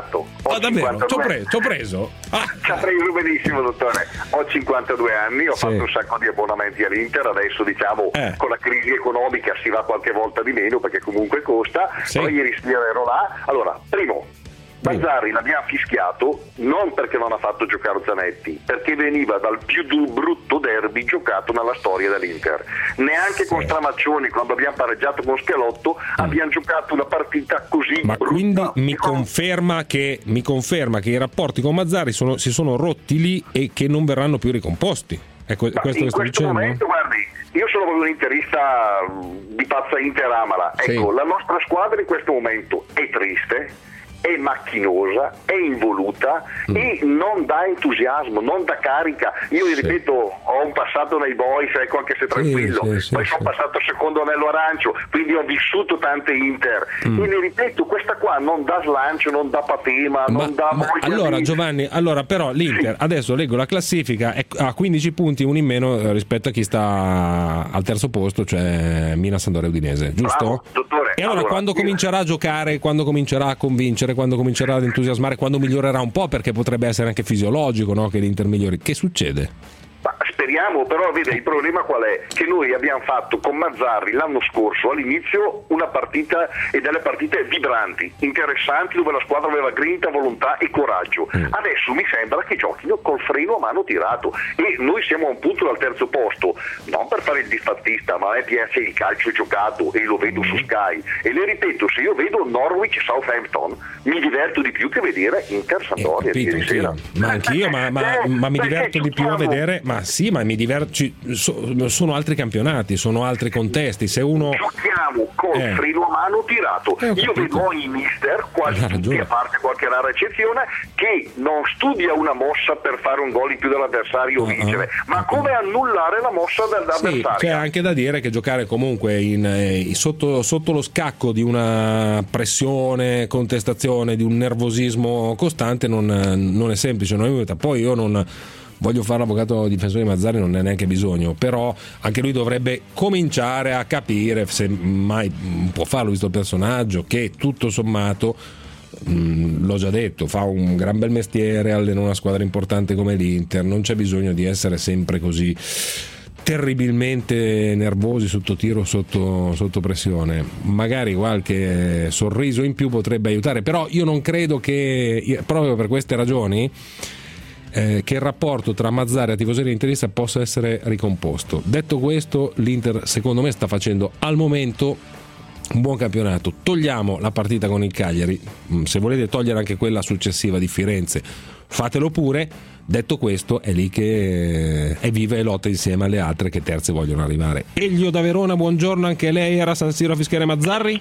Ho ah, davvero? Ci ho cinquantadue... preso, preso. Ah. Ci ha preso benissimo, dottore. Ho cinquantadue anni, ho sì. fatto un sacco di abbonamenti all'Inter, adesso diciamo eh. con la crisi economica si va qualche volta di meno perché comunque costa, sì. Poi ieri sera ero là. Allora, primo, Mazzarri l'abbiamo fischiato non perché non ha fatto giocare Zanetti, perché veniva dal più brutto derby giocato nella storia dell'Inter. Neanche sì. con Stramaccioni, quando abbiamo pareggiato con Schelotto, mm. abbiamo giocato una partita così Ma brutta. Quindi mi conferma che mi conferma che i rapporti con Mazzarri sono, si sono rotti lì e che non verranno più ricomposti. Ecco, Ma questo in che sto questo dicendo? momento, guardi, io sono proprio un interista di pazza Inter amala. Ecco, sì. la nostra squadra in questo momento è triste, è macchinosa, è involuta mm. e non dà entusiasmo, non dà carica. Io vi sì. ripeto, ho un passato nei boys, ecco, anche se tranquillo, sì, sì, poi sì, sono sì. passato secondo anello arancio, quindi ho vissuto tante Inter mm. e vi ripeto, questa qua non dà slancio, non dà patema, ma, non dà ma allora di... Giovanni, allora però l'Inter, sì. adesso leggo la classifica, è a quindici punti, uno in meno rispetto a chi sta al terzo posto, cioè Milan, Sampdoria, Udinese, giusto? Bravo, dottore. E allora, allora quando io... comincerà a giocare, quando comincerà a convincere, quando comincerà ad entusiasmare, quando migliorerà un po', perché potrebbe essere anche fisiologico, no? Che l'Inter migliori, che succede? Ma speriamo, però vede, il problema qual è? Che noi abbiamo fatto con Mazzarri l'anno scorso all'inizio una partita e delle partite vibranti, interessanti, dove la squadra aveva grinta, volontà e coraggio. Mm. Adesso mi sembra che giochino col freno a mano tirato e noi siamo a un punto dal terzo posto, non per fare il disfattista, ma a me piace il calcio giocato e lo vedo mm. su Sky e le ripeto, se io vedo Norwich Southampton mi diverto di più che vedere Inter Sampdoria. Eh, capito, anch'io. Ma anch'io, ma, ma, eh, ma mi diverto di più a vedere, ma sì, ma mi diverto, so, sono altri campionati, sono altri contesti. Se uno giochiamo col eh. freno a mano tirato, eh, io vedo ogni mister, quasi tutti, a parte qualche rara eccezione, che non studia una mossa per fare un gol in più dell'avversario o uh-huh. vincere, ma come annullare la mossa dell'avversario. Sì, c'è anche da dire che giocare comunque in, eh, sotto, sotto lo scacco di una pressione, contestazione, di un nervosismo costante non, non è semplice, non aiuta. Poi io non voglio fare l'avvocato difensore di Mazzarri, non ne è neanche bisogno, però anche lui dovrebbe cominciare a capire, se mai può farlo visto il personaggio, che tutto sommato mh, l'ho già detto, fa un gran bel mestiere, allena una squadra importante come l'Inter, non c'è bisogno di essere sempre così terribilmente nervosi, sotto tiro, sotto, sotto pressione. Magari qualche sorriso in più potrebbe aiutare, però io non credo che, proprio per queste ragioni, Eh, che il rapporto tra Mazzarri e tifoseria interista possa essere ricomposto. Detto questo, l'Inter secondo me sta facendo al momento un buon campionato. Togliamo la partita con il Cagliari, se volete togliere anche quella successiva di Firenze fatelo pure. Detto questo, è lì che è viva e lotta insieme alle altre che terze vogliono arrivare. Elio da Verona, buongiorno, anche lei era a San Siro a fischiare Mazzarri?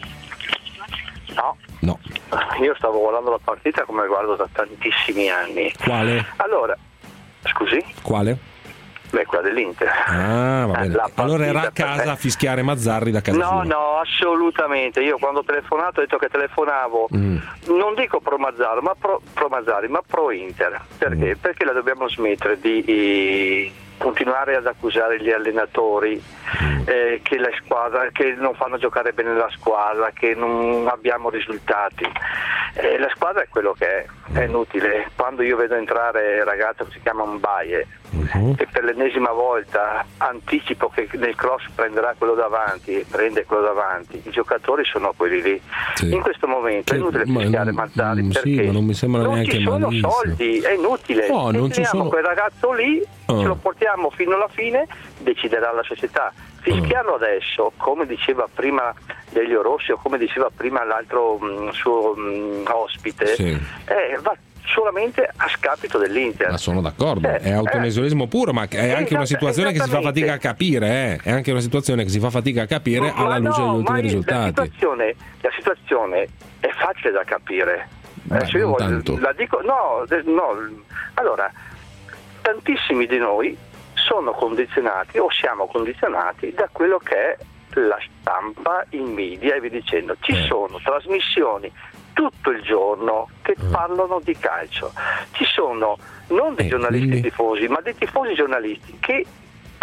No. No. Io stavo guardando la partita come guardo da tantissimi anni. Quale? Allora, scusi? Quale? Beh, quella dell'Inter. Ah, va bene. Allora era a casa a fischiare Mazzarri da casa No, sua. no, assolutamente. Io quando ho telefonato ho detto che telefonavo, mm. non dico pro Mazzarri, ma pro, pro Mazzarri, ma pro Inter. Perché? Mm. Perché la dobbiamo smettere di... di continuare ad accusare gli allenatori eh, che la squadra che non fanno giocare bene la squadra, che non abbiamo risultati. Eh, la squadra è quello che è, è inutile. Quando io vedo entrare il ragazzo che si chiama Mbaye uh-huh. e per l'ennesima volta anticipo che nel cross prenderà quello davanti e prende quello davanti, i giocatori sono quelli lì. Sì. In questo momento che, è inutile fischiare Mazzarri mm, perché sì, ma non mi sembra non neanche ci sono malissimo. soldi, è inutile. No, non ci sono... quel ragazzo lì, oh. ce lo portiamo fino alla fine, deciderà la società. Fischiarlo oh. adesso, come diceva prima Delio Rossi o come diceva prima l'altro mh, suo mh, ospite, sì. eh, va solamente a scapito dell'Inter. Ma sono d'accordo, eh, è autolesionismo eh, puro, ma è anche una situazione che si fa fatica a capire, eh. è anche una situazione che si fa fatica a capire ma alla luce no, degli ultimi ma risultati. La situazione, la situazione è facile da capire. Beh, Adesso io voglio, tanto. la dico, no, no, allora, tantissimi di noi sono condizionati o siamo condizionati da quello che è la stampa, i media e via dicendo. Ci eh. sono trasmissioni tutto il giorno che eh. parlano di calcio. Ci sono non dei eh, giornalisti quindi... tifosi, ma dei tifosi giornalisti che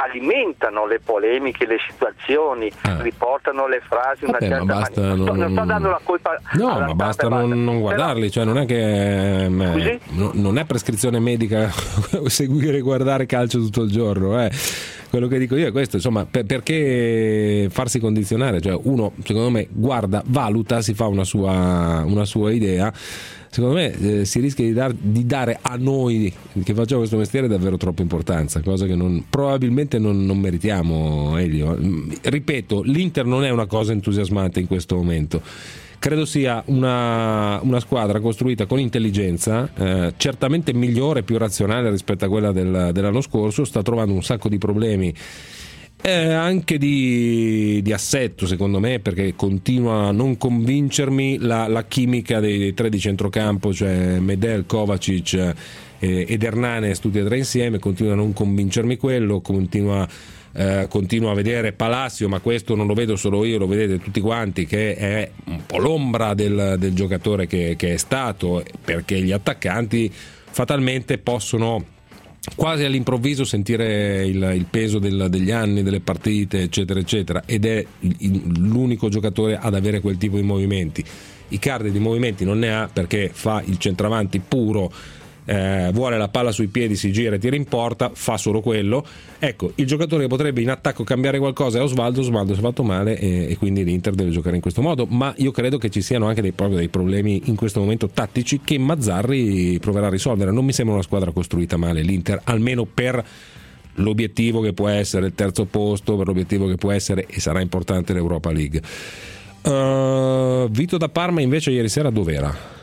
alimentano le polemiche, le situazioni, ah. riportano le frasi in una Vabbè, certa ma basta maniera. non... Non sto dando la colpa No, alla ma basta stampa, non, non guardarli, cioè non è che eh, no, non è prescrizione medica seguire e guardare calcio tutto il giorno, eh. Quello che dico io è questo, insomma, per, perché farsi condizionare? Cioè uno, secondo me, guarda, valuta, si fa una sua, una sua idea. Secondo me eh, si rischia di, dar, di dare a noi che facciamo questo mestiere davvero troppa importanza, cosa che non, probabilmente non, non meritiamo, Elio. Ripeto, l'Inter non è una cosa entusiasmante in questo momento. Credo sia una, una squadra costruita con intelligenza, eh, certamente migliore, più razionale rispetto a quella del, dell'anno scorso, sta trovando un sacco di problemi, eh, anche di, di assetto secondo me, perché continua a non convincermi la, la chimica dei, dei tre di centrocampo, cioè Medel, Kovacic eh, ed Hernanes, tutti e tre insieme, continua a non convincermi quello, continua Eh, continuo a vedere Palacio, ma questo non lo vedo solo io, lo vedete tutti quanti, che è un po' l'ombra del, del giocatore che, che è stato, perché gli attaccanti fatalmente possono quasi all'improvviso sentire il, il peso del, degli anni, delle partite, eccetera eccetera, ed è il, l'unico giocatore ad avere quel tipo di movimenti. Icardi di movimenti non ne ha, perché fa il centravanti puro, Eh, vuole la palla sui piedi, si gira e tira in porta, fa solo quello. Ecco, il giocatore che potrebbe in attacco cambiare qualcosa è Osvaldo. Osvaldo si è fatto male e, e quindi l'Inter deve giocare in questo modo, ma io credo che ci siano anche dei, proprio dei problemi in questo momento tattici che Mazzarri proverà a risolvere. Non mi sembra una squadra costruita male l'Inter, almeno per l'obiettivo che può essere il terzo posto, per l'obiettivo che può essere e sarà importante l'Europa League. uh, Vito da Parma invece ieri sera dov'era?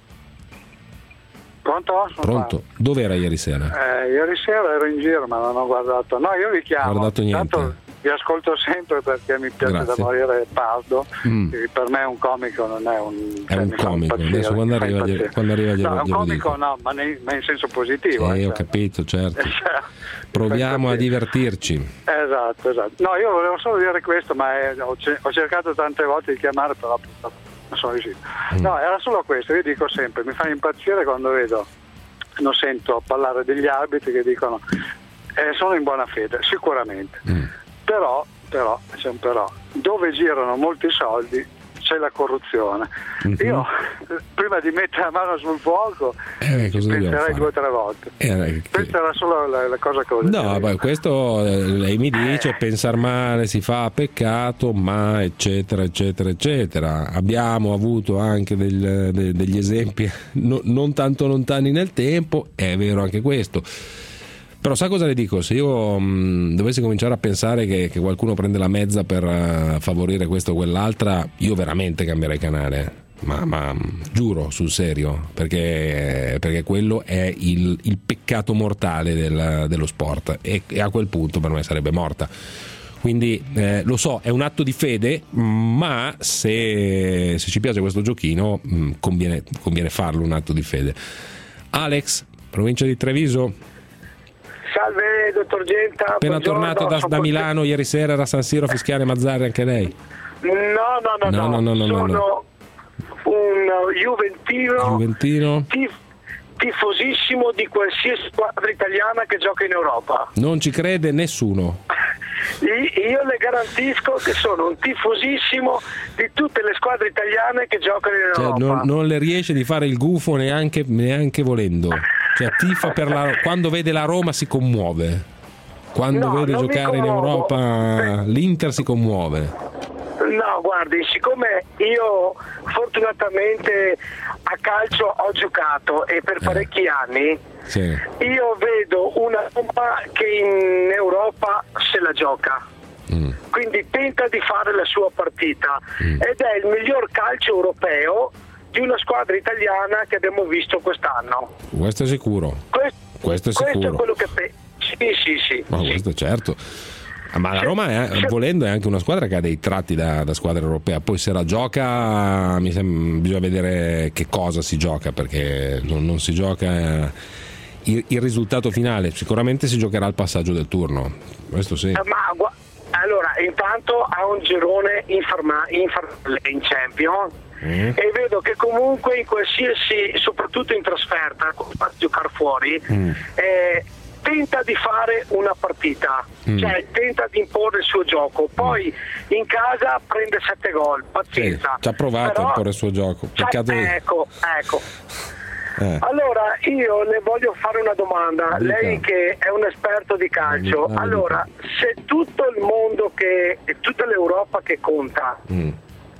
Pronto? Pronto? Dove era ieri sera? Eh, ieri sera ero in giro ma non ho guardato. No, io vi chiamo. Guardato niente. Tanto vi ascolto sempre perché mi piace Grazie. da morire Pardo. Mm. Per me un comico non è un... È un comico. Adesso quando arriva, gli, quando arriva glielo, no, un glielo comico dico. no, ma, ne, ma in senso positivo. Sì, eh, ho cioè. capito, certo. Proviamo a divertirci. Esatto, esatto. No, io volevo solo dire questo, ma è, ho, ho cercato tante volte di chiamare, però non sono riuscito. Mm. No, era solo questo. Io dico sempre, mi fa impazzire quando vedo, non sento parlare degli arbitri che dicono eh, sono in buona fede, sicuramente, mm. però, però, c'è un però, dove girano molti soldi c'è la corruzione. Mm-hmm. Io prima di mettere la mano sul fuoco eh, cosa penserei due o tre volte. Eh, Questa era solo la, la cosa che volevo no, dire. beh, questo eh, lei mi dice, eh. pensar male si fa peccato, ma eccetera eccetera eccetera. Abbiamo avuto anche del, de, degli esempi no, non tanto lontani nel tempo, è vero anche questo. Però sa cosa le dico? Se io mh, dovessi cominciare a pensare che, che qualcuno prende la mezza per uh, favorire questa o quell'altra, io veramente cambierei canale. Ma, ma giuro, sul serio, perché, perché quello è il, il peccato mortale del, dello sport e, e a quel punto per me sarebbe morta. Quindi eh, lo so, è un atto di fede, ma se, se ci piace questo giochino mh, conviene, conviene farlo un atto di fede. Alex, provincia di Treviso. Salve dottor Genta. Appena buongiorno. tornato da, da Milano ieri sera era San Siro a fischiare Mazzarri anche lei? No, no, no, no, no, no, no, sono no. un juventino, Juventino. tif- tifosissimo di qualsiasi squadra italiana che gioca in Europa. Non ci crede nessuno. Io le garantisco che sono un tifosissimo di tutte le squadre italiane che giocano in Cioè, Europa. non, non le riesce di fare il gufo neanche, neanche volendo. Cioè, tifa per la, quando vede la Roma si commuove. Quando No, vede non mi giocare in commuovo. Europa l'Inter si commuove. No, guardi, siccome io fortunatamente a calcio ho giocato e per parecchi anni, Sì. io vedo una Roma che in Europa se la gioca. Mm. Quindi tenta di fare la sua partita ed è il miglior calcio europeo di una squadra italiana che abbiamo visto quest'anno. Questo è sicuro. Questo, Questo è questo sicuro. è quello che pe- sì, sì, sì. Ma sì. questo certo. Ma la Roma è, volendo, è anche una squadra che ha dei tratti da, da squadra europea. Poi se la gioca mi sembra, bisogna vedere che cosa si gioca, perché non, non si gioca il, il risultato finale. Sicuramente si giocherà il passaggio del turno, questo sì. Eh, Ma gu- allora intanto ha un girone inferma- infernale in Champions. Mm. E vedo che comunque in qualsiasi, soprattutto in trasferta, a giocare fuori, mm. eh, tenta di fare una partita, Mm. cioè tenta di imporre il suo gioco, poi in casa prende sette gol, Sì, pazienza. ci ha provato Però- a imporre il suo gioco. Peccato Cioè, che- ecco, ecco. eh. Allora io le voglio fare una domanda, Dica. lei che è un esperto di calcio, Ah, allora se tutto il mondo che, e tutta l'Europa che conta Mm.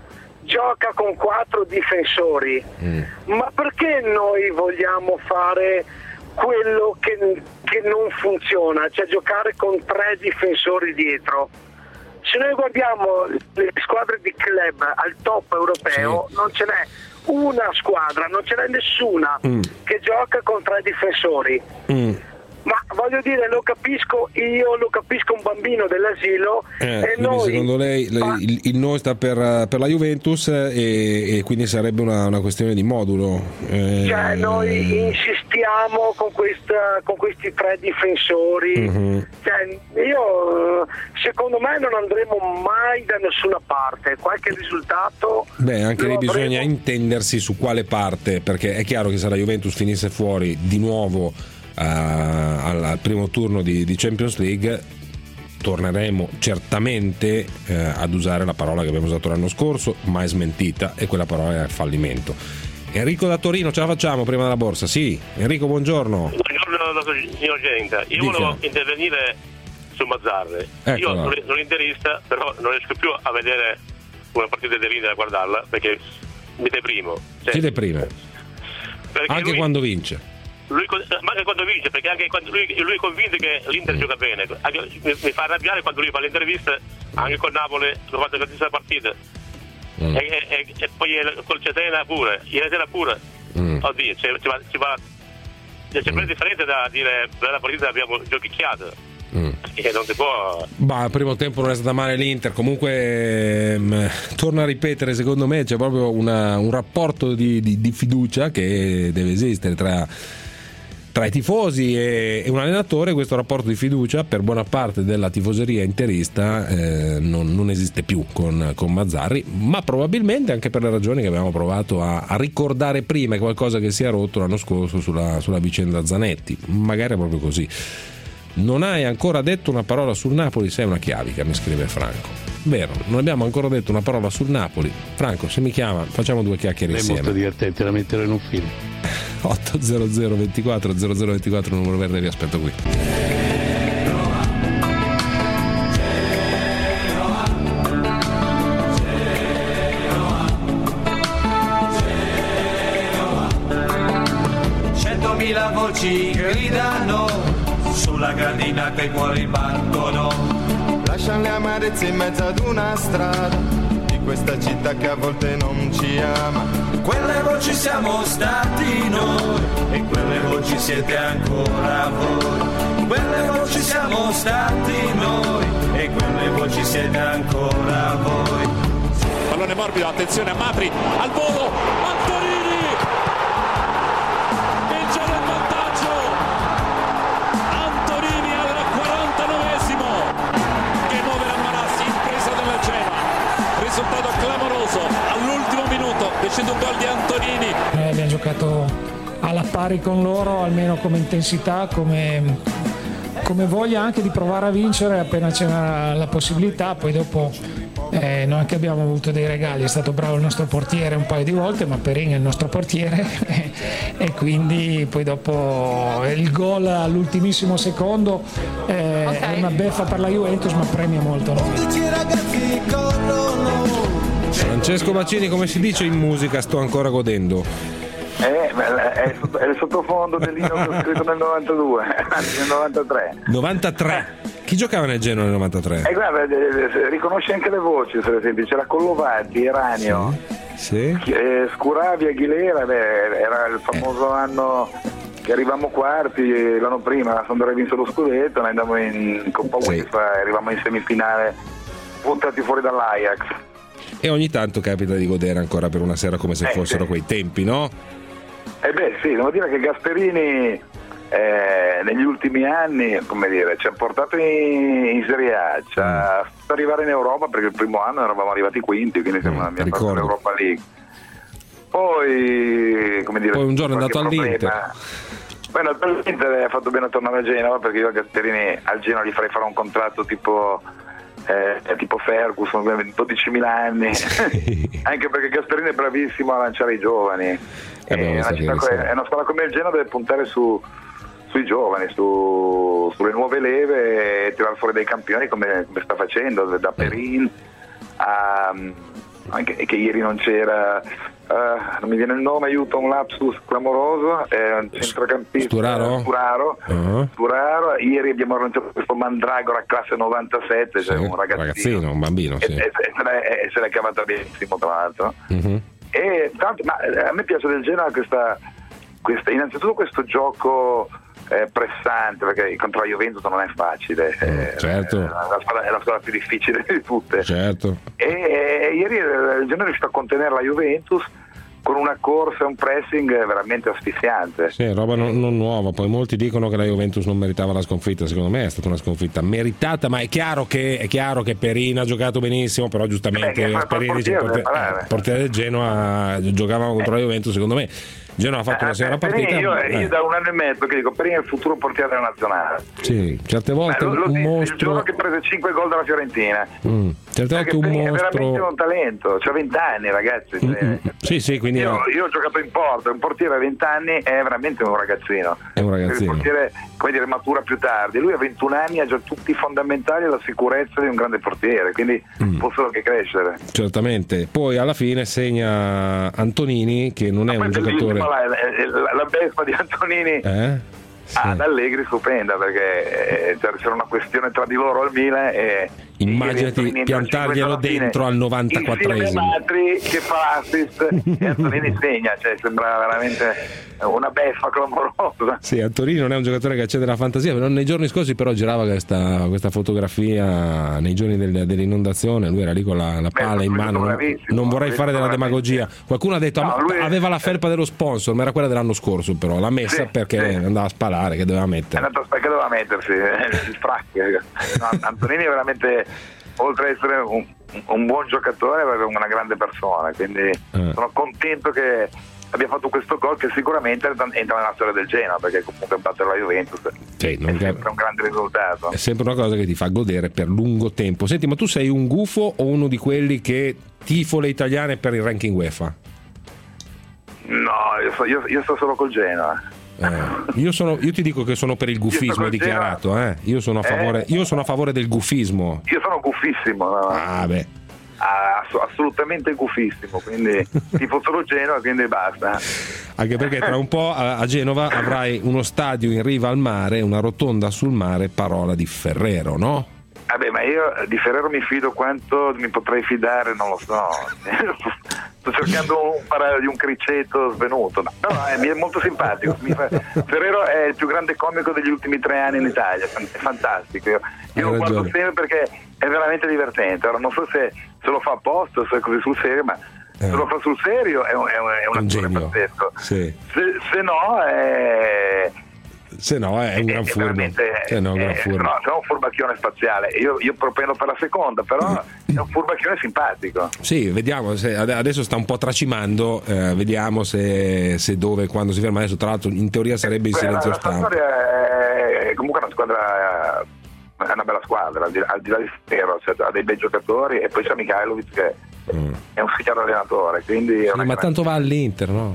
gioca con quattro difensori, Mm. ma perché noi vogliamo fare quello che, che non funziona, cioè giocare con tre difensori dietro? Se noi guardiamo le squadre di club al top europeo, Sì. non ce n'è una squadra, non ce n'è nessuna Mm. che gioca con tre difensori. Mm. Ma voglio dire, lo capisco io, lo capisco un bambino dell'asilo Eh, e quindi noi secondo lei le- il, il no sta per, per la Juventus e, e quindi sarebbe una, una questione di modulo. Eh, Cioè noi insistiamo con, questa, con questi tre difensori. Mhm. Cioè, io secondo me non andremo mai da nessuna parte, qualche risultato Beh, anche lo lì avremo. bisogna intendersi su quale parte, perché è chiaro che se la Juventus finisse fuori di nuovo eh, al, al primo turno di, di Champions League, torneremo certamente eh, ad usare la parola che abbiamo usato l'anno scorso, mai smentita, e quella parola è fallimento. Enrico da Torino, ce la facciamo prima della borsa? Sì, Enrico, buongiorno. Buongiorno signor Genta, io Dica. volevo intervenire su Mazzarri. Eccola. Io non sono interista, però non riesco più a vedere una partita dell'Inter a guardarla perché mi deprimo. Cioè, Si deprime, perché anche lui- quando vince. Lui, ma anche quando vince, perché anche quando lui, lui è convinto che l'Inter gioca bene. Anche- mi, mi fa arrabbiare quando lui fa le interviste anche con Napoli, lo fatto la stessa partita. Mm. E, e- e poi col Cesena pure, ieri sera pure. Mm. Oddio, ci, ci va, ci va c'è sempre differenza da dire bella partita abbiamo giochicchiato. Mm. E non si può. Bah, al primo tempo non è stata male l'Inter, comunque ehm, torno a ripetere, secondo me c'è proprio una- un rapporto di, di- di fiducia che deve esistere tra, tra i tifosi e, e un allenatore. Questo rapporto di fiducia per buona parte della tifoseria interista eh, non, non esiste più con, con Mazzarri, ma probabilmente anche per le ragioni che abbiamo provato a, a ricordare prima, è qualcosa che si è rotto l'anno scorso sulla, sulla vicenda Zanetti, magari è proprio così. Non hai ancora detto una parola sul Napoli, sei una chiavica, mi scrive Franco. Vero, non abbiamo ancora detto una parola sul Napoli. Franco, se mi chiama facciamo due chiacchiere È insieme. molto divertente, la metterò in un film. otto zero zero ventiquattro zero zero ventiquattro, numero verde, vi aspetto qui. Centomila voci gridano sulla gradina che i cuori battono. Lasciano le amarezze in mezzo ad una strada di questa città che a volte non ci ama. Quelle voci siamo stati noi e quelle voci siete ancora voi. Quelle voci siamo stati noi e quelle voci siete ancora voi. Pallone morbido, attenzione a Matri, al volo, Antonini! Il giro in vantaggio! Antonini al quarantanovesimo che muove la Marassi in presa della Genoa. Risultato clamoroso, all'ultimo minuto decide un gol di Antonini. Noi abbiamo giocato alla pari con loro, almeno come intensità, come, come voglia anche di provare a vincere appena c'era la possibilità. Poi dopo eh, noi anche abbiamo avuto dei regali, è stato bravo il nostro portiere un paio di volte, ma Perin è il nostro portiere e quindi poi dopo il gol all'ultimissimo secondo eh, è una beffa per la Juventus, ma premia molto. Francesco Bacini, come si dice in musica, sto ancora godendo. Eh, è, è il sottofondo dell'inno che ho scritto nel novantadue, anzi nel novantatré. novantatré. Chi giocava nel Genoa nel novantatré? E guarda, eh, riconosce anche le voci, se le senti. C'era Collovati, Eranio, Sì. eh, Scuravi, Aguilera, beh, era il famoso anno che arrivammo quarti, eh, l'anno prima la Sampdoria vinse lo scudetto, noi andammo in Coppa UEFA e arrivammo in semifinale buttati fuori dall'Ajax. E ogni tanto capita di godere ancora per una sera come se Eh, fossero sì. quei tempi, no? Eh beh sì, devo dire che Gasperini eh, negli ultimi anni, come dire, ci ha portato in, in Serie A, ci ha fatto arrivare in Europa, perché il primo anno eravamo arrivati quinti, quindi siamo abbiamo fatto ricordo. l'Europa League. Poi, come dire, Poi un giorno è qualche andato problema. all'Inter. Beh, naturalmente ha fatto bene a tornare a Genova, perché io a Gasperini al Genoa gli farei fare un contratto tipo eh, tipo Ferguson, dodicimila anni, sì. Anche perché Gasperini è bravissimo a lanciare i giovani. Eh è, beh, una città, è una squadra come il Genoa, deve puntare su, sui giovani, su, sulle nuove leve e tirare fuori dei campioni come, come sta facendo, da Perin a, anche che ieri non c'era, uh, non mi viene il nome, aiuto, un lapsus clamoroso, è un centrocampista Sturaro, Sturaro, uh-huh. Sturaro. Ieri abbiamo lanciato questo Mandragora classe novantasette, cioè sì, un ragazzino, ragazzino, un bambino, sì. e, e, e, se l'è, e se l'è cavata benissimo, tra l'altro. Uh-huh. E tanto, ma a me piace del Genoa questa, questa innanzitutto questo gioco eh, pressante, perché contro la Juventus non è facile, eh, certo. è, la squadra, è la squadra più difficile di tutte, certo. e, e ieri il Genoa è riuscito a contenere la Juventus con una corsa e un pressing veramente asfissiante. Sì, roba non, non nuova. Poi molti dicono che la Juventus non meritava la sconfitta. Secondo me è stata una sconfitta meritata, ma è chiaro che è chiaro che Perin ha giocato benissimo, però giustamente eh, Perin dice, il portiere, portiere del Genoa giocava contro la Juventus, secondo me Genoa ha fatto una seria partita. Io, eh. io da un anno e mezzo che dico Perin è il futuro portiere della nazionale. Sì, certe volte lo, lo un dico, mostro. Il giorno che prese cinque gol dalla Fiorentina. Mm. Certe volte un Perin mostro. è veramente un talento, c'ha venti anni, ragazzi. Mm-hmm. Sì, sì, quindi io, è... io ho giocato in porta, un portiere a venti anni è veramente un ragazzino. È un ragazzino. Il portiere, come dire, matura più tardi. Lui a ventuno anni ha già tutti i fondamentali e la sicurezza di un grande portiere, quindi mm. può solo che crescere. Certamente. Poi alla fine segna Antonini, che non è un giocatore. La, la, la bespa di Antonini. Eh? Sì. Ad Allegri stupenda, perché eh, c'era una questione tra di loro al Milan e immaginati piantarglielo dentro al novantaquattresimo, Matri che fa l'assist e Antonini segna, cioè sembra veramente una beffa clamorosa. Sì, Antonini non è un giocatore che accende la fantasia, però nei giorni scorsi però girava questa, questa fotografia nei giorni del, dell'inondazione, lui era lì con la, la palla Beh, in mano, non, non vorrei fare della demagogia, qualcuno ha detto no, lui... aveva la felpa dello sponsor, ma era quella dell'anno scorso, però l'ha messa sì, perché sì. andava a spalare, che doveva mettere, è andato a spalare, che doveva mettersi il fracche. No, Antonini è veramente, oltre ad essere un, un buon giocatore, è una grande persona, quindi eh. sono contento che abbia fatto questo gol, che sicuramente entra nella storia del Genoa, perché comunque battere la Juventus sì, non è sempre un grande risultato, è sempre una cosa che ti fa godere per lungo tempo. Senti, ma tu sei un gufo o uno di quelli che tifo le italiane per il ranking UEFA? No, io, so, io, io sto solo col Genoa. Eh, io, sono, io ti dico che sono per il gufismo dichiarato, eh. io, sono a favore, io sono a favore del gufismo. Io sono gufissimo, no? Ah, beh. Assolutamente gufissimo, quindi tifo solo Genova, quindi basta. Anche perché tra un po' a Genova avrai uno stadio in riva al mare, una rotonda sul mare, parola di Ferrero, no? Vabbè, ma io di Ferrero mi fido quanto mi potrei fidare, non lo so. Sto cercando un parare di un criceto svenuto. No, no, è, mi è molto simpatico. Mi fa... Ferrero è il più grande comico degli ultimi tre anni in Italia, è fantastico. Io, io lo guardo sempre perché è veramente divertente. Ora non so se, se lo fa apposta, se è così sul serio, ma eh. se lo fa sul serio è un, è un, è un attore pazzesco. Sì. Se, se no è... Se no è un gran furbo, se no, un, gran furbo. No, se no un furbacchione spaziale. Io, io propendo per la seconda, però è un furbacchione simpatico. Sì, vediamo se adesso sta un po' tracimando, eh, vediamo se, se dove, quando si ferma. Adesso tra l'altro in teoria sarebbe in silenzio stampa. È comunque una squadra, è una bella squadra, al di, al di là di Ferro, cioè, ha dei bei giocatori, e poi c'è Mihajlovic che mm. è un signor allenatore, quindi sì, ma tanto va all'Inter, no?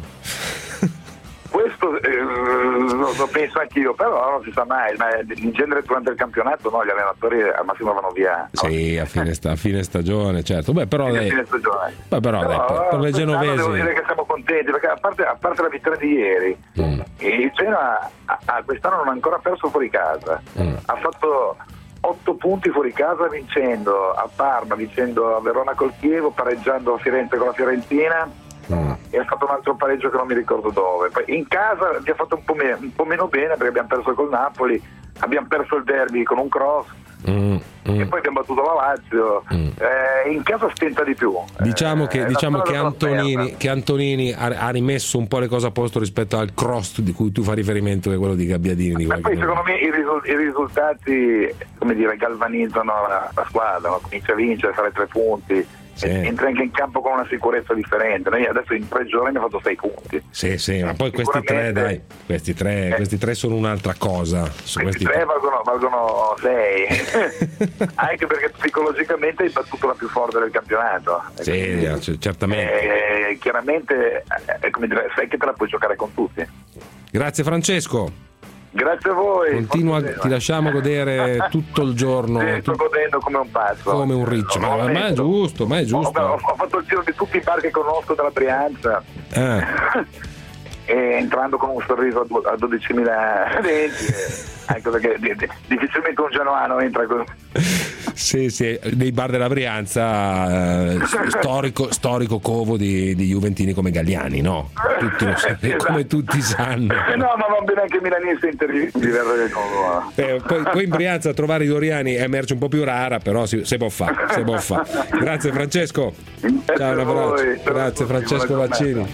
Questo eh, lo, lo penso anch'io, però non si sa mai, ma in genere durante il campionato no, gli allenatori al massimo vanno via. Sì, a fine, sta, a fine stagione, certo. Beh, però, fine, dai, fine stagione. Beh, però, però dai, per, per le genovesi devo dire che siamo contenti, perché a parte, a parte la vittoria di ieri, mm. il Genoa a, quest'anno non ha ancora perso fuori casa, mm. ha fatto otto punti fuori casa vincendo a Parma, vincendo a Verona col Chievo, pareggiando a Firenze con la Fiorentina. Mm. E ha fatto un altro pareggio che non mi ricordo dove. Poi in casa abbiamo fatto un po', me- un po' meno bene, perché abbiamo perso col Napoli, abbiamo perso il derby con un cross mm. Mm. e poi abbiamo battuto la Lazio. mm. eh, in casa stenta di più. Diciamo che, eh, diciamo che Antonini, che Antonini ha, ha rimesso un po' le cose a posto rispetto al cross di cui tu fai riferimento, che è quello di Gabbiadini. Ma poi secondo me i, risul- i risultati, come dire, galvanizzano la, la squadra, no? Comincia a vincere, a fare tre punti. sì. Entra anche in campo con una sicurezza differente. Noi adesso in tre giorni abbiamo fatto sei punti. Sì, sì, ma poi questi tre, dai, questi tre, eh, questi tre sono un'altra cosa. Questi, questi tre, tre valgono, valgono sei. Anche perché psicologicamente hai battuto la più forte del campionato. Sì, quindi, certamente. Eh, chiaramente, eh, come dire, sai che te la puoi giocare con tutti. Grazie Francesco. Grazie a voi. Continua, ti lasciamo godere tutto il giorno. Sì, sto godendo come un pazzo. Come un riccio, ma, ma, ma è giusto, ma è giusto. Ho, ho, ho fatto il giro di tutti i bar che conosco della Brianza. Eh. E entrando con un sorriso a dodicimila denti, anche perché difficilmente un genoano entra con... Sì, sì, nei bar della Brianza, eh, storico, storico covo di, di juventini come Galliani, no? Tutti lo sanno, esatto. Come tutti sanno. Eh no, ma va bene anche milanese intervisti. Eh, poi, poi in Brianza trovare i doriani è merce un po' più rara, però si, si può fare, si può fare. Grazie Francesco. Ciao, un abbraccio. Grazie Francesco Vaccini.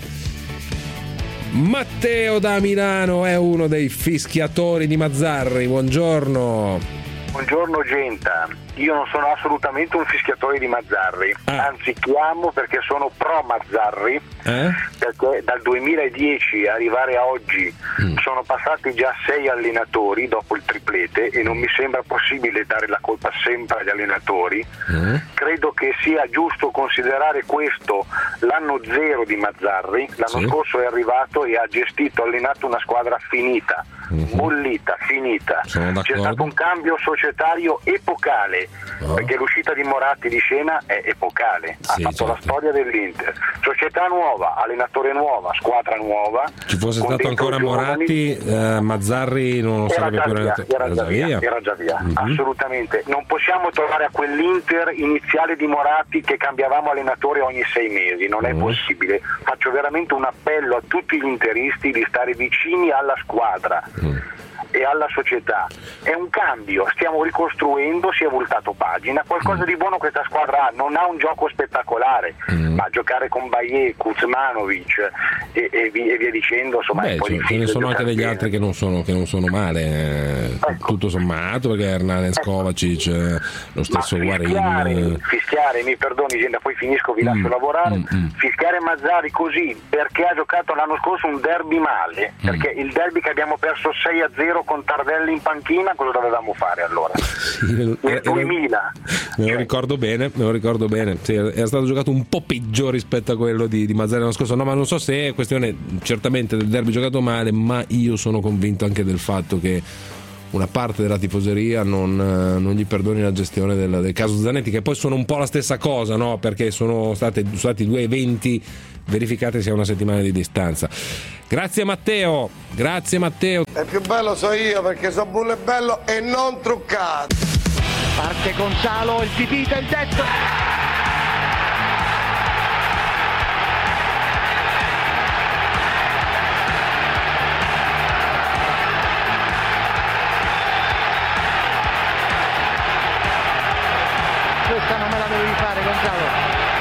Matteo da Milano è uno dei fischiatori di Mazzarri. Buongiorno. Buongiorno Genta, io non sono assolutamente un fischiatore di Mazzarri, ah. anzi chiamo perché sono pro Mazzarri, eh? perché dal duemiladieci arrivare a oggi mm. sono passati già sei allenatori dopo il triplete e non mi sembra possibile dare la colpa sempre agli allenatori. Mm. Credo che sia giusto considerare questo l'anno zero di Mazzarri, l'anno sì. scorso è arrivato e ha gestito, allenato una squadra finita. Mm-hmm. Bollita, finita. C'è stato un cambio societario epocale, oh. perché l'uscita di Moratti di scena è epocale, sì, ha fatto certo. la storia dell'Inter, società nuova, allenatore nuova, squadra nuova. Ci fosse stato ancora Moratti, eh, Mazzarri non era sarebbe più via, era, era già via, via. Era già via, mm-hmm. assolutamente. Non possiamo tornare a quell'Inter iniziale di Moratti che cambiavamo allenatore ogni sei mesi, non mm-hmm. è possibile. Faccio veramente un appello a tutti gli interisti di stare vicini alla squadra mm. e alla società. È un cambio, stiamo ricostruendo, si è voltato pagina, qualcosa mm. di buono questa squadra ha, non ha un gioco spettacolare, mm. ma giocare con Bailly, Kuzmanovic e, e, via, e via dicendo, insomma. Beh, è cioè, ce ne sono anche degli bene. altri che non sono, che non sono male, eh, ecco. tutto sommato, perché Hernandez, ecco. Kovacic, eh, lo stesso Guarin. Fischiare, mi perdoni Genda, poi finisco, vi lascio mm. lavorare, mm, mm. fischiare Mazzarri così perché ha giocato l'anno scorso un derby male, mm. perché il derby che abbiamo perso sei a zero con Tardelli in panchina, cosa dovevamo fare allora? Sì, nel duemila. Me lo ricordo bene, me lo ricordo bene. Sì, era stato giocato un po' peggio rispetto a quello di, di Mazzarri l'anno scorso. No, ma non so se è questione certamente del derby giocato male, ma io sono convinto anche del fatto che una parte della tifoseria non, non gli perdoni la gestione del, del caso Zanetti, che poi sono un po' la stessa cosa, no? Perché sono, state, sono stati due eventi verificatisi a una settimana di distanza. Grazie Matteo, grazie Matteo. Il più bello so io perché so bullo e bello e non truccato. Parte Gonzalo, il pipita, il tetto. Questa non me la dovevi fare, Gonzalo.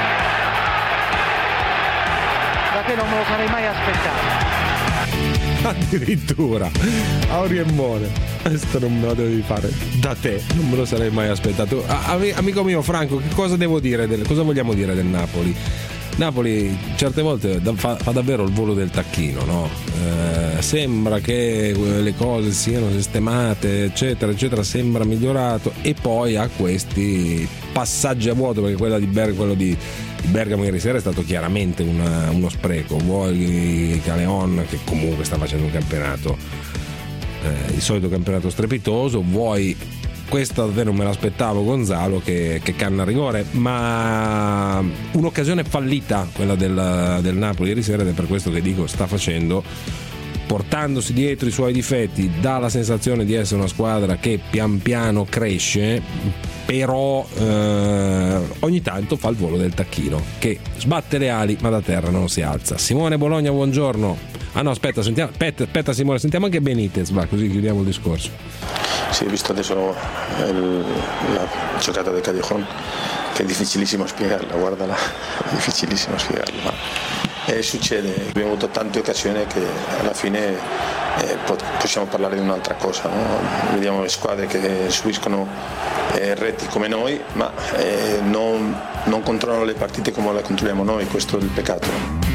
Da te non me lo sarei mai aspettato. Addirittura Auriemone, questo non me lo devi fare da te, non me lo sarei mai aspettato. Ah, amico mio Franco, che cosa devo dire del, cosa vogliamo dire del Napoli? Napoli certe volte fa, fa davvero il volo del tacchino, no? Eh, sembra che le cose siano sistemate, eccetera, eccetera, sembra migliorato, e poi ha questi passaggi a vuoto, perché quella di Berg, quello di Bergamo ieri sera è stato chiaramente una, uno spreco. Vuoi Caleon, che comunque sta facendo un campionato, eh, il solito campionato strepitoso, vuoi questa davvero non me l'aspettavo, Gonzalo che, che canna a rigore, ma un'occasione fallita quella del, del Napoli ieri sera, ed è per questo che dico sta facendo, portandosi dietro i suoi difetti, dà la sensazione di essere una squadra che pian piano cresce, però eh, ogni tanto fa il volo del tacchino, che sbatte le ali ma da terra non si alza. Simone Bologna, buongiorno. Ah no, aspetta, sentiamo, aspetta, aspetta Simone, sentiamo anche Benitez, va, così chiudiamo il discorso. Sì, visto adesso il, la giocata del Callejón, che è difficilissimo spiegarla, guardala, è difficilissimo spiegarla, ma e succede, abbiamo avuto tante occasioni che alla fine eh, possiamo parlare di un'altra cosa, no? Vediamo le squadre che subiscono eh, reti come noi, ma eh, non, non controllano le partite come le controlliamo noi, questo è il peccato.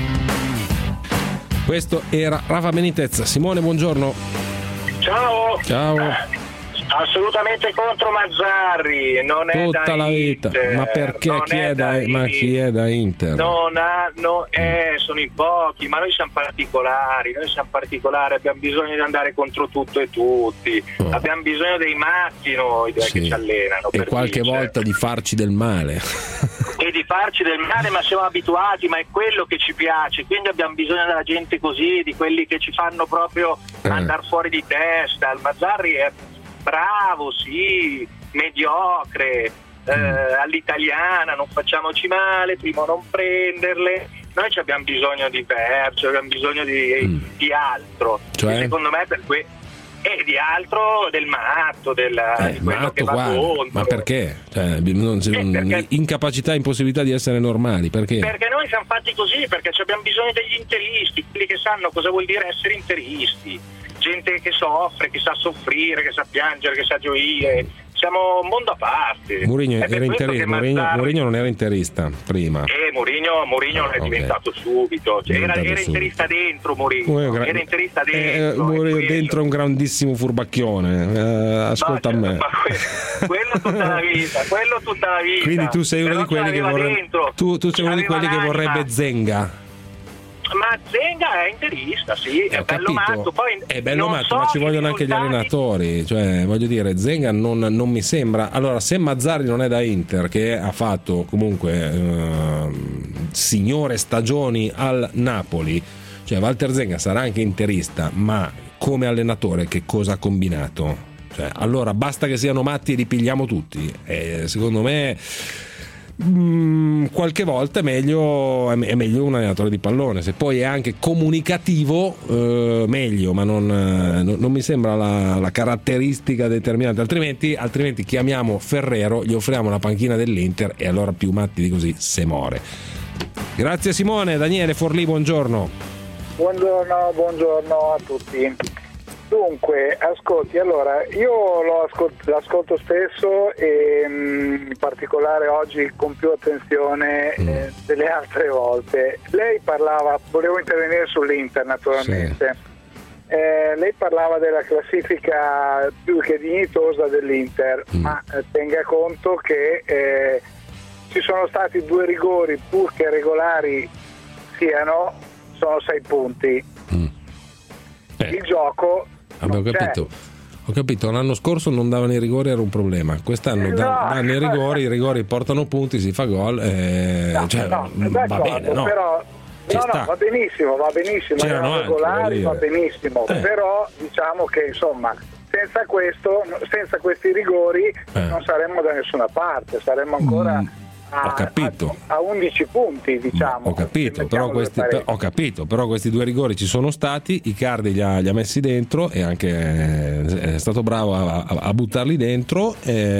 Questo era Rafa Benitez. Simone, buongiorno. Ciao. Ciao. Assolutamente contro Mazzarri, non è Tutta da la vita, Inter, ma perché non chi è è da, da ma chi è da Inter? Non ha, no, eh, sono in pochi, ma noi siamo particolari, noi siamo particolari, abbiamo bisogno di andare contro tutto e tutti, oh. abbiamo bisogno dei matti noi sì. che ci allenano. E per qualche vincere. volta di farci del male. E di farci del male, ma siamo abituati, ma è quello che ci piace, quindi abbiamo bisogno della gente così, di quelli che ci fanno proprio eh. andare fuori di testa. Il Mazzarri è bravo, sì, mediocre, eh, all'italiana, non facciamoci male, prima non prenderle. Noi abbiamo bisogno di perci, abbiamo bisogno di, mm. di altro. Cioè? E secondo me per que- e di altro del matto, del, eh, di quello matto, che va guarda, contro. ma perché? Cioè, non, eh, perché? Incapacità, impossibilità di essere normali, perché? Perché noi siamo fatti così, perché abbiamo bisogno degli interisti, quelli che sanno cosa vuol dire essere interisti. Gente che soffre, che sa soffrire, che sa piangere, che sa gioire. Siamo un mondo a parte. Mourinho era interista, Mourinho, Mazzarri... Mourinho non era interista prima. Eh, Mourinho, Mourinho ah, è okay. diventato subito. Cioè, era, era interista dentro Mourinho. Gra... Era interista dentro. Eh, Mourinho dentro è un grandissimo furbacchione. Eh, ascolta ma, a me. Ma que- quello tutta la vita, quello tutta la vita. Quindi tu sei uno Però di quelli che vorrebbe. Tu, tu sei uno di quelli che vorrebbe Zenga. Ma Zenga è interista, sì, è, è bello matto. Poi è bello matto, so ma ci vogliono anche gli allenatori. Cioè, voglio dire, Zenga non, non mi sembra. Allora, se Mazzarri non è da Inter, che ha fatto comunque eh, signore stagioni al Napoli, cioè Walter Zenga sarà anche interista, ma come allenatore che cosa ha combinato? Cioè, allora basta che siano matti e li pigliamo tutti. E secondo me. Mm, qualche volta è meglio, è meglio un allenatore di pallone, se poi è anche comunicativo eh, meglio, ma non, eh, non mi sembra la, la caratteristica determinante, altrimenti, altrimenti chiamiamo Ferrero, gli offriamo la panchina dell'Inter e allora più matti di così se more. Grazie Simone. Daniele Forlì, buongiorno. Buongiorno, buongiorno a tutti. Dunque, ascolti, allora io lo ascolto, l'ascolto spesso e mh, in particolare oggi con più attenzione eh, delle altre volte. Lei parlava, volevo intervenire sull'Inter naturalmente, sì. eh, lei parlava della classifica più che dignitosa dell'Inter, mm. ma eh, tenga conto che eh, ci sono stati due rigori, pur che regolari siano, sono sei punti. Mm. Eh. Il gioco Abbiamo capito. Ho capito, l'anno scorso non davano i rigori, era un problema. Quest'anno no, danno i rigori, i rigori portano punti, si fa gol. Eh, no, cioè, no, va bene, no. Però, no, no, va benissimo, va benissimo. C'erano regolari, va benissimo. Eh. Però diciamo che insomma, senza questo, senza questi rigori, eh. non saremmo da nessuna parte, saremmo ancora. Mm. Ho capito. A, a undici punti, diciamo. Ho capito, però questi, per, ho capito, però questi due rigori ci sono stati, Icardi li ha, li ha messi dentro e anche è stato bravo a, a, a buttarli dentro.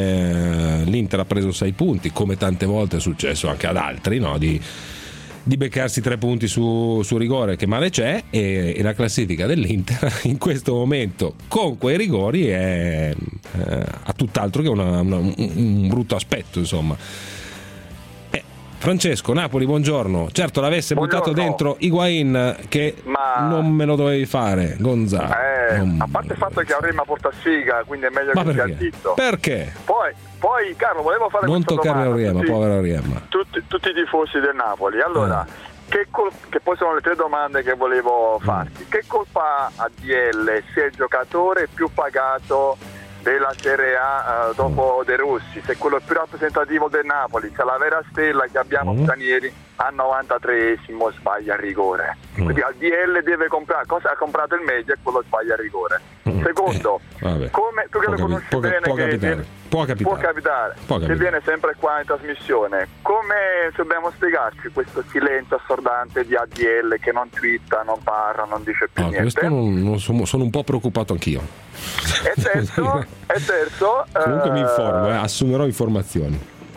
E l'Inter ha preso sei punti, come tante volte è successo anche ad altri, no? di, di beccarsi tre punti su, su rigore, che male c'è, e, e la classifica dell'Inter in questo momento con quei rigori è eh, ha tutt'altro che una, una, un, un brutto aspetto, insomma. Francesco, Napoli, buongiorno. Certo, l'avesse buongiorno. buttato dentro Higuain, che Ma... non me lo dovevi fare, Gonzalo. Eh, non... A parte il fatto che avremmo a porta sfiga, quindi è meglio Ma che perché? sia zitto. Perché? Poi, poi Carlo, volevo fare non questa toccare domanda. Auriemma, povera Auriemma. Tutti, tutti i tifosi del Napoli. Allora, eh. che, col... che poi sono le tre domande che volevo farti. Mm. Che colpa ha D L se il giocatore più pagato della Serie A uh, dopo De Rossi, se quello più rappresentativo del Napoli, se la vera stella che abbiamo mm. stranieri al novantatreesimo sbaglia il rigore, mm. quindi al D L deve comprare, cosa ha comprato il media e quello sbaglia il rigore. mm. Secondo, eh, come tu che può lo conosci capi- bene può, che capitare. Viene, può capitare può capitare, può che capitare. viene sempre qua in trasmissione, come dobbiamo spiegarci questo silenzio assordante di A D L che non twitta, non parla, non dice più no, niente? Questo non, non sono, sono un po' preoccupato anch'io. E terzo, e terzo comunque eh, mi informo, eh, assumerò informazioni.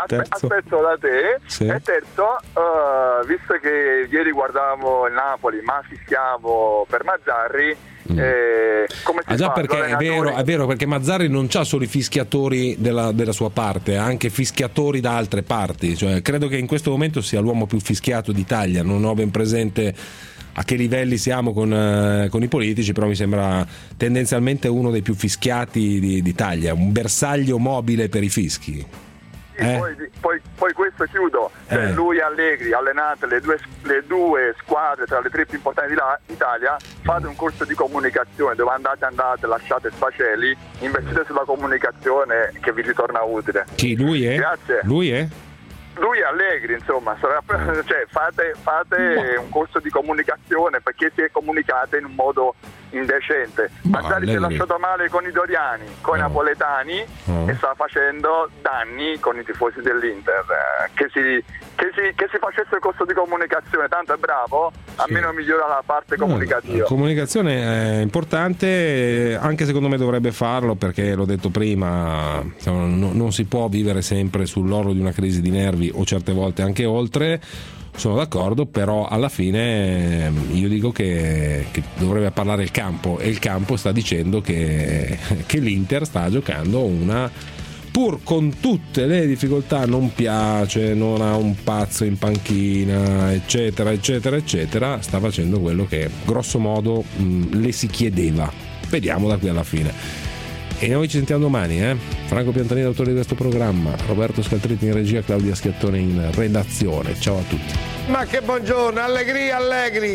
Terzo. Aspetto da te. Sì. E terzo, uh, visto che ieri guardavo il Napoli ma fischiavo per Mazzarri, mm. eh, come si ah, già fa? Perché è vero, è vero, perché Mazzarri non c'ha solo i fischiatori della, della sua parte, ha anche fischiatori da altre parti, cioè, credo che in questo momento sia l'uomo più fischiato d'Italia, non ho ben presente a che livelli siamo con, eh, con i politici, però mi sembra tendenzialmente uno dei più fischiati di, d'Italia, un bersaglio mobile per i fischi. Eh? Poi, poi, poi questo chiudo, cioè eh. lui e Allegri allenate le due, le due squadre tra le tre più importanti d'Italia, fate un corso di comunicazione dove andate andate, lasciate sfaceli, investite sulla comunicazione che vi ritorna utile. Chi? Lui è? Grazie. Lui è? Lui è Allegri, insomma, sarà, cioè, fate, fate un corso di comunicazione perché si è comunicate in un modo indecente. Mazzarri si è lasciato male con i doriani, con i oh. napoletani oh. e sta facendo danni con i tifosi dell'Inter. Che si, che si, che si facesse il corso di comunicazione, tanto è bravo, almeno sì. migliora la parte comunicativa. La comunicazione è importante, anche secondo me dovrebbe farlo, perché l'ho detto prima, insomma, no, non si può vivere sempre sull'orlo di una crisi di nervi o certe volte anche oltre. Sono d'accordo, però alla fine io dico che, che dovrebbe parlare il campo, e il campo sta dicendo che, che l'Inter sta giocando una, pur con tutte le difficoltà, non piace, non ha un pazzo in panchina, eccetera eccetera eccetera, sta facendo quello che grosso modo mh, le si chiedeva. Vediamo da qui alla fine. E noi ci sentiamo domani, eh? Franco Piantanini, autore di questo programma, Roberto Scaltretti in regia, Claudia Schiattone in redazione. Ciao a tutti. Ma che buongiorno, allegri, allegri.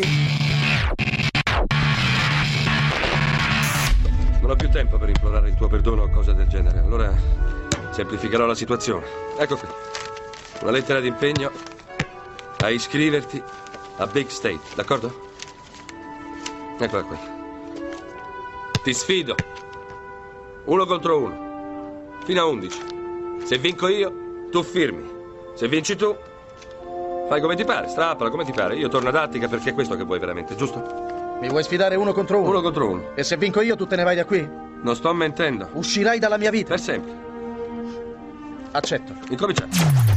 Non ho più tempo per implorare il tuo perdono o cose del genere, allora semplificherò la situazione. Ecco qui, una lettera d'impegno a iscriverti a Big State, d'accordo? Eccola qui. Ti sfido. Uno contro uno, fino a undici. Se vinco io, tu firmi. Se vinci tu, fai come ti pare, strappala come ti pare. Io torno ad Attica perché è questo che vuoi veramente, giusto? Mi vuoi sfidare uno contro uno? Uno contro uno. E se vinco io, tu te ne vai da qui? Non sto mentendo. Uscirai dalla mia vita? Per sempre. Accetto. Incominciamo.